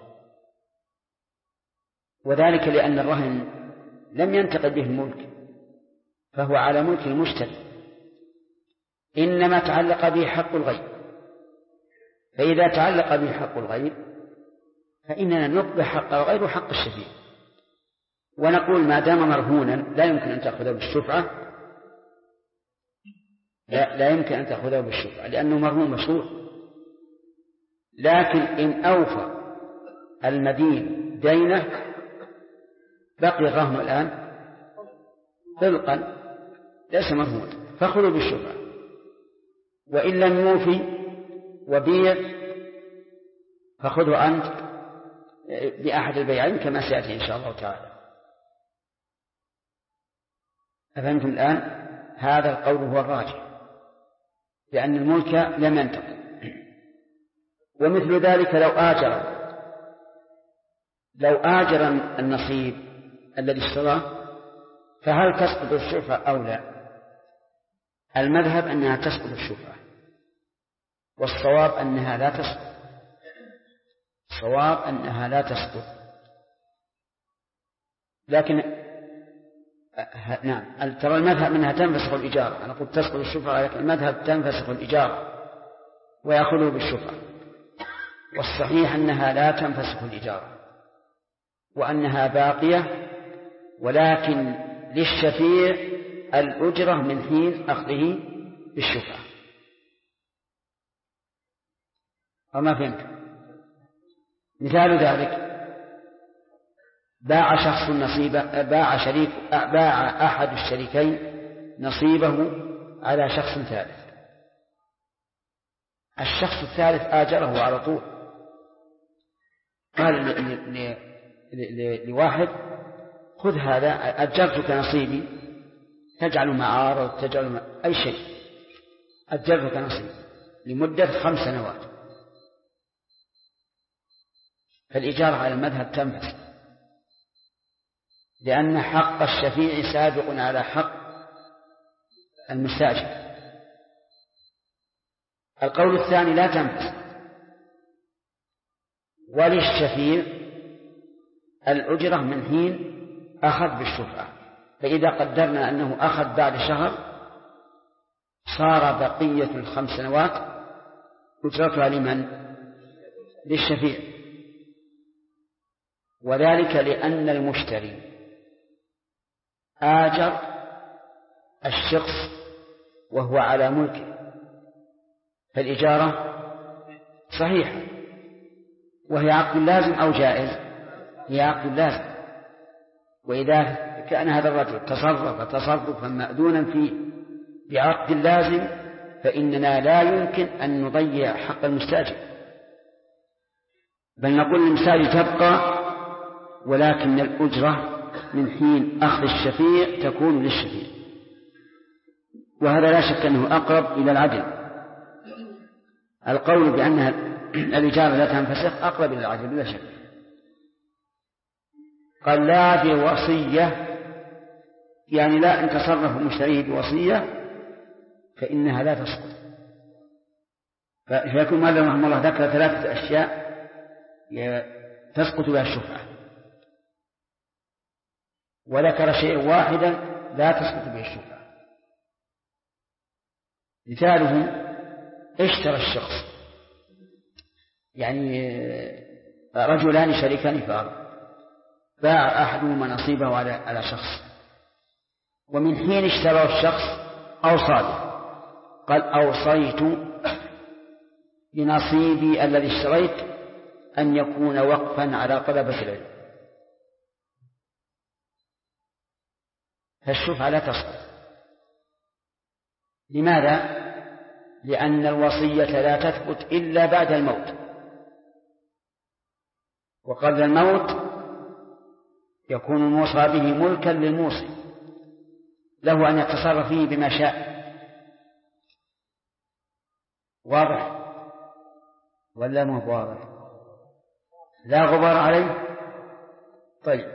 وذلك لأن الرهن لم ينتقل به الملك، فهو على ملك المشتري، إنما تعلق به حق الغير. فإذا تعلق به حق الغير فإننا نقبح حق الغير وحق الشفيع، ونقول ما دام مرهونا لا يمكن أن تأخذه بالشفعة، لا يمكن أن تأخذه بالشفعة لأنه مرهون مشروع. لكن إن أوفى المدين دينه بقي الرهن الآن طلقا ليس مرهونا، فخذوا بالشفعة. وإن لم يوفي وبيع فخذوا أنت بأحد البيعين كما سيأتي إن شاء الله تعالى. أفهمتم الآن؟ هذا القول هو الراجح، لأن الملك لم ينتقل. ومثل ذلك لو آجر النصيب الذي اشتراه فهل تسقط الشفعة أو لا؟ المذهب أنها تسقط الشفعة، والصواب أنها لا تسقط. الصواب أنها لا تسقط، لكن نعم ترى المذهب منها تنفسخ الإجارة. أنا قلت تسقط الشفعة، لكن المذهب تنفسخ الإجارة ويأخذه بالشفعة، والصحيح أنها لا تنفسخ الإجارة وأنها باقية، ولكن للشفيع الأجرة من حين أخذه بالشفعة. وما فهمت؟ مثال ذلك باع أحد الشريكين نصيبه على شخص ثالث، الشخص الثالث آجره على طول، قال لواحد خذ هذا أجرتك نصيبي، تجعل معارض تجعل أي شيء، أجرتك نصيبي لمدة 5 سنوات. فالإجارة على المذهب تنفذ، لأن حق الشفيع سابق على حق المستأجر. القول الثاني لا تنفذ، وللشفيع الأجرة من حين أخذ بالشفعة. فإذا قدرنا أنه أخذ بعد شهر صار بقية 5 سنوات أجرتها لمن؟ للشفيع. وذلك لأن المشتري آجر الشخص وهو على ملكه، فالإجارة صحيحة، وهي عقد لازم أو جائز؟ هي عقد لازم. وإذا كان هذا الرجل تصرف تصرفا مأذونا فيه بعقد لازم فإننا لا يمكن أن نضيع حق المستأجر، بل نقول للمستأجر تبقى، ولكن الأجرة من حين أخذ الشفيع تكون للشفيع. وهذا لا شك أنه أقرب إلى العدل. القول بأنها الإجارة لا تنفسخ أقرب إلى العدل بلا شك. قال لا بوصية، يعني لا إن تصرف المشتري بوصية فإنها لا تسقط. فيكون مالك رحمه الله ذكر 3 أشياء تسقط بها الشفعة، وذكر شيء واحدا لا تسقط به الشفعة. مثاله اشترى الشخص، يعني رجلان شريكان في أرض، باع أحدهما نصيبه على شخص، ومن حين اشتراه الشخص أوصى به، قال أوصيت بنصيبي الذي اشتريت أن يكون وقفا على طلبة العلم، فالشفعة لا تصح. لماذا؟ لأن الوصية لا تثبت إلا بعد الموت، وقبل الموت يكون الموصى به ملكا للموصي، له أن يتصرف فيه بما شاء. واضح ولا مو واضح؟ لا غبار عليه. طيب،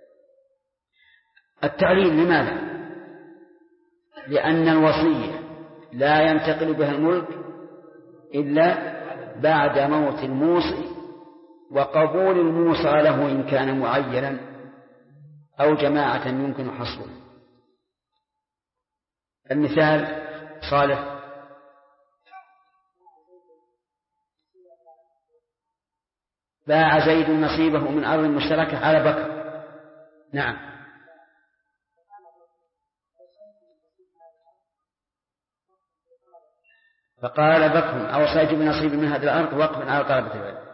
التعليل لماذا؟ لأن الوصية لا ينتقل بها الملك إلا بعد موت الموصي وقبول الموصى له إن كان معينا أو جماعة يمكن حصره. المثال صالح: باع زيد نصيبه من أرض مشتركة على بكر. نعم، فقال بكر أوصيت بنصيب من هذه الأرض وقفا على طلبة العلم،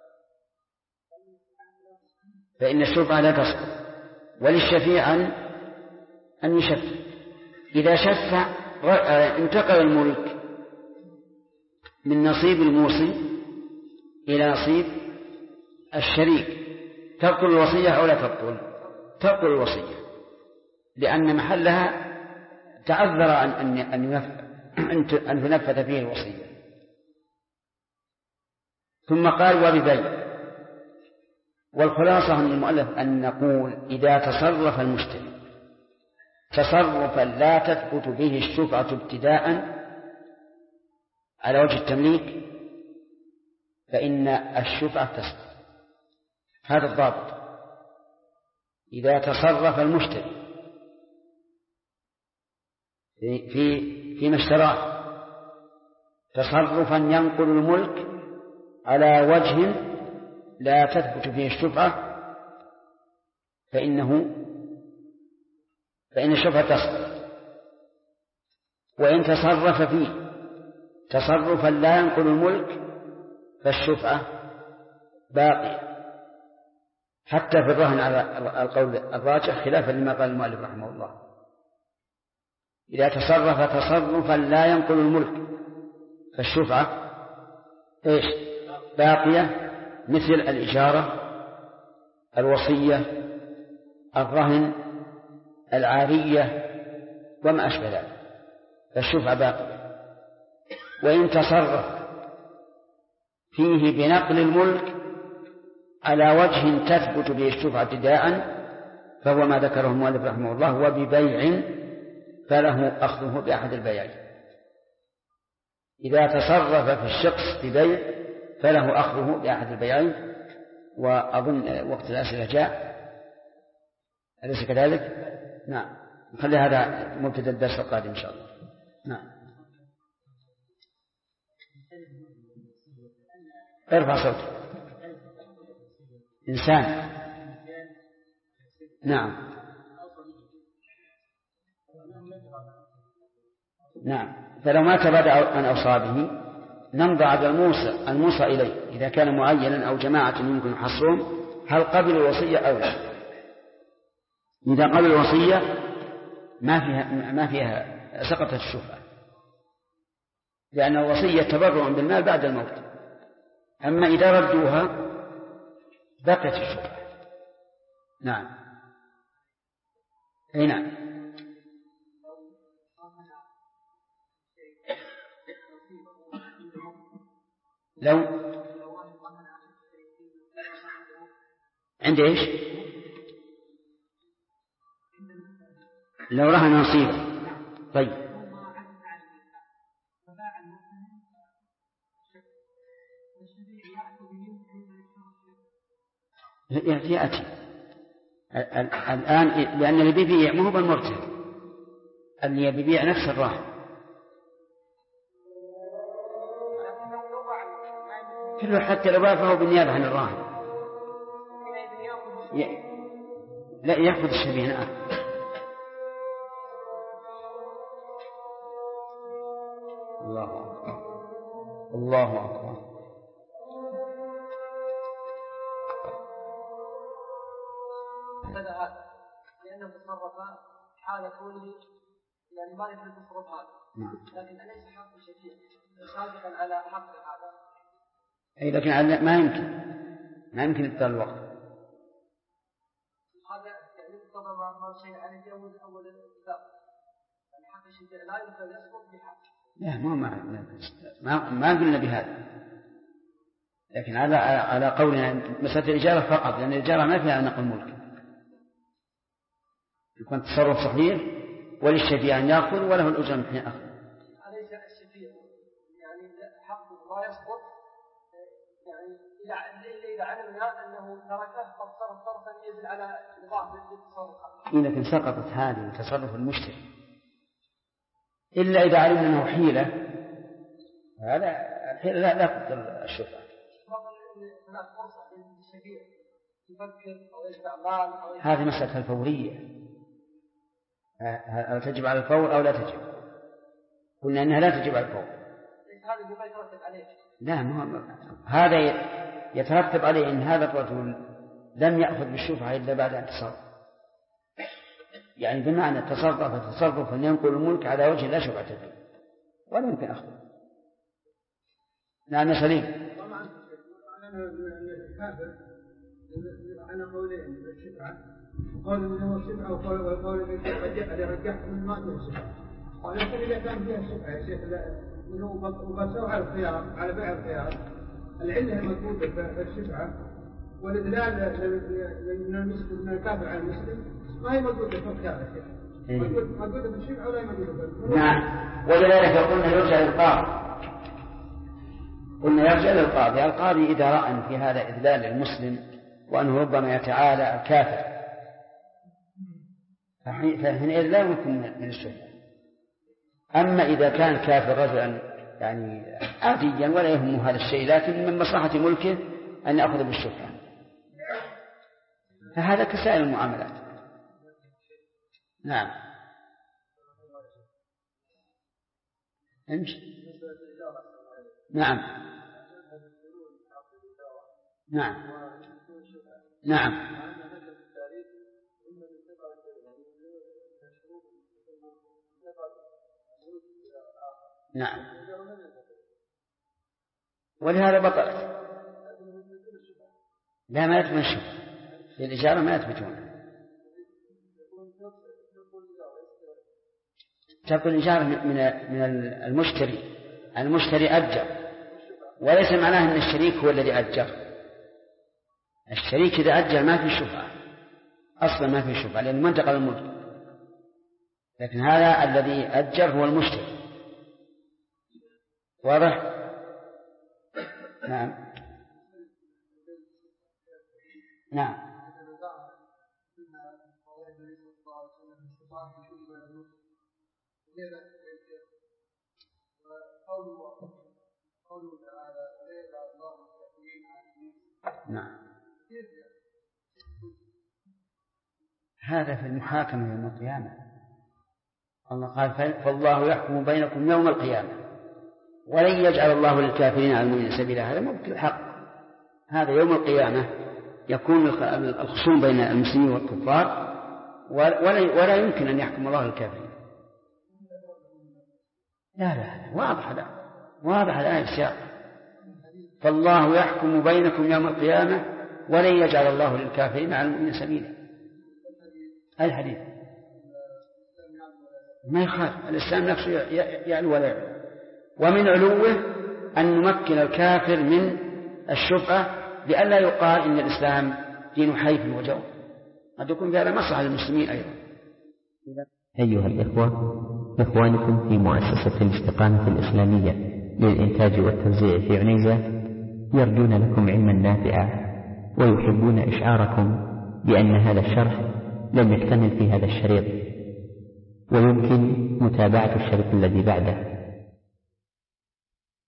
فإن الشفعة لا تصح، وللشفيع أن يشفع. إذا شفع انتقل الملك من نصيب الموصي إلى نصيب الشريك. تبطل الوصية أو لا تبطل؟ تبطل الوصية، لأن محلها تعذر أن تنفذ فيه الوصية. ثم قال وببيع. والخلاصة من المؤلف أن نقول إذا تصرف المشتري تصرفا لا تثبت به الشفعة ابتداء على وجه التمليك فإن الشفعة تسقط. هذا الضابط. إذا تصرف المشتري فيما اشتراه تصرفا ينقل الملك على وجه لا تثبت فيه الشفعة فإن الشفعة تسقط. وإن تصرف فيه تصرفا لا ينقل الملك فالشفعة باقية، حتى في الرهن على القول الراجح خلافا لما قال المؤلف رحمه الله. إذا تصرف تصرفا لا ينقل الملك فالشفعة إيش؟ باقية، مثل الإجارة، الوصية، الرهن، العارية وما أشبه ذلك، فالشفعة باقية. وإن تصرف فيه بنقل الملك على وجه تثبت به الشفعة ابتداء فهو ما ذكره المؤلف رحمه الله. وببيع فله أخذه بأحد البيعين. إذا تصرف في الشخص ببيع فله أخذه بأحد البيعين. وأظن وقت الأسئلة جاء، أليس كذلك؟ نعم، نخلي هذا مبتدأ الدرس القادم إن شاء الله. نعم، ارفع صوتك. إنسان، نعم نعم، فلو مات بعد أن أوصى به نمضي على الموصى إليه إذا كان معينا أو جماعة يمكن حصرهم هل قبل الوصية أو لا. إذا قبل الوصية ما فيها سقطت الشفعة، لأن الوصية تبرع بالمال بعد الموت. أما إذا ردوها بقيت الشفعة. نعم، أي نعم. لو عند إيش؟ لو رهن نصيبه. طيب، يأتي الآن، لأن اللي بيبيع مو بالمرتهن، اللي بيبيع نفس الراهن كله، حتى لو فهو بالنيابة عن الراهن لا يأخذ الشبيه. نعم. الله أكبر الله أكبر. هذا لأنه تصرف حال كونه يعني ما يمكن التصرف هذا، لكن أليس حق الشفيع سابقا على حق هذا؟ أي لكن ما يمكن إبطال الوقت. هذا يعني طبعا ما شيء عليه في أول الكتاب، يعني حق الشفيع لا يمكن يسقط بحق. لا ما قلنا بهذا، لكن على قولنا مسألة الإجارة فقط، لأن الإجارة ما فيها نقل ملك، يكون تصرف صحيح وللشفيع أن يأخذ وله الأجرة من حين أخذ. أليس الشفيع يعني حقه لا يسقط يعني إذا علمنا أنه تركه أو تصرفا يزل على نظام التصرف؟ لكن سقطت هذه تصرف المشتري إلا إذا علمنا أنه حيلة، هذا الحيلة لا تبطل الشفعة. هناك فرصة للشفيع يفكر أو يستعمال هذه مسألة الفورية، هل تجب على الفور أو لا تجب؟ قلنا أنها لا تجب على الفور. هذا بما يترتب عليه. لا هذا يترتب عليه أن هذا الرجل لم يأخذ بالشفعة إلا بعد أن تصرف، يعني بمعنى تصرف أن ينقل الملك على وجه لا شفعة فيه ولا يمكن أخذه. نعم يا سليم. طبعا الكافر على قولين الشفعة، قول انه الشفعة وقول اللي رجحت من ما فيها الشفعة. ولكن اذا كان فيها الشفعة يا شيخ وقسوا على الخيار على بيع الخيار، العلة الموجودة في الشفعة والإدلال من الكافر على المسلم ما هي موجودة في الخيار يا شيخ، موجودة في الشفعة ولا هي موجودة في الخيار. نعم، ولذلك قلنا يرجع للقاضي، القاضي إذا رأى في هذا إدلال المسلم وأنه ربما يتعالى الكافر فحينئذ لا يمكن من الشفعة. أما إذا كان كافر رجلا يعني عاديا ولا يهمه هذا الشيء، لكن من مصلحة ملكه أن يأخذ بالشفعة، فهذا كسائر المعاملات. نعم. نعم. نعم. نعم. نعم. ولهذا بطلت. لا ما يثبت الشفعة في الإجارة، ما يثبتون. تكون الإجارة من المشتري أجر، وليس معناه أن الشريك هو الذي أجر. الشريك إذا أجر ما في شفعة أصلا، ما في شفعة لأنه منتقل الملك، لكن هذا الذي أجر هو المشتري. واضح؟ نعم. نعم. نعم. هذا في المحاكمة يوم القيامة. الله قال فالله يحكم بينكم يوم القيامة ولن يجعل الله للكافرين على المؤمنين سبيلا. هذا مو بالحق، هذا يوم القيامة يكون الخصوم بين المسلمين والكفار ولا يمكن أن يحكم الله للكافرين. لا واضح الآية السياق. فالله يحكم بينكم يوم القيامة ولن يجعل الله للكافرين على المؤمنين سبيلا. الحديث ما يخالف، الإسلام نفسه يعلو ولا يعلو، ومن علوه أن نمكن الكافر من الشفعة لئلا يقال إن الإسلام دين حيف وجور، قد يكون في هذا مصلحة للمسلمين أيضا. أيها الإخوة، إخوانكم في مؤسسة الاستقامة الإسلامية للإنتاج والتوزيع في عنيزة يرجون لكم علما نافعا ويحبون إشعاركم بأن هذا الشرح لم يكتمل في هذا الشريط، ويمكن متابعة الشريط الذي بعده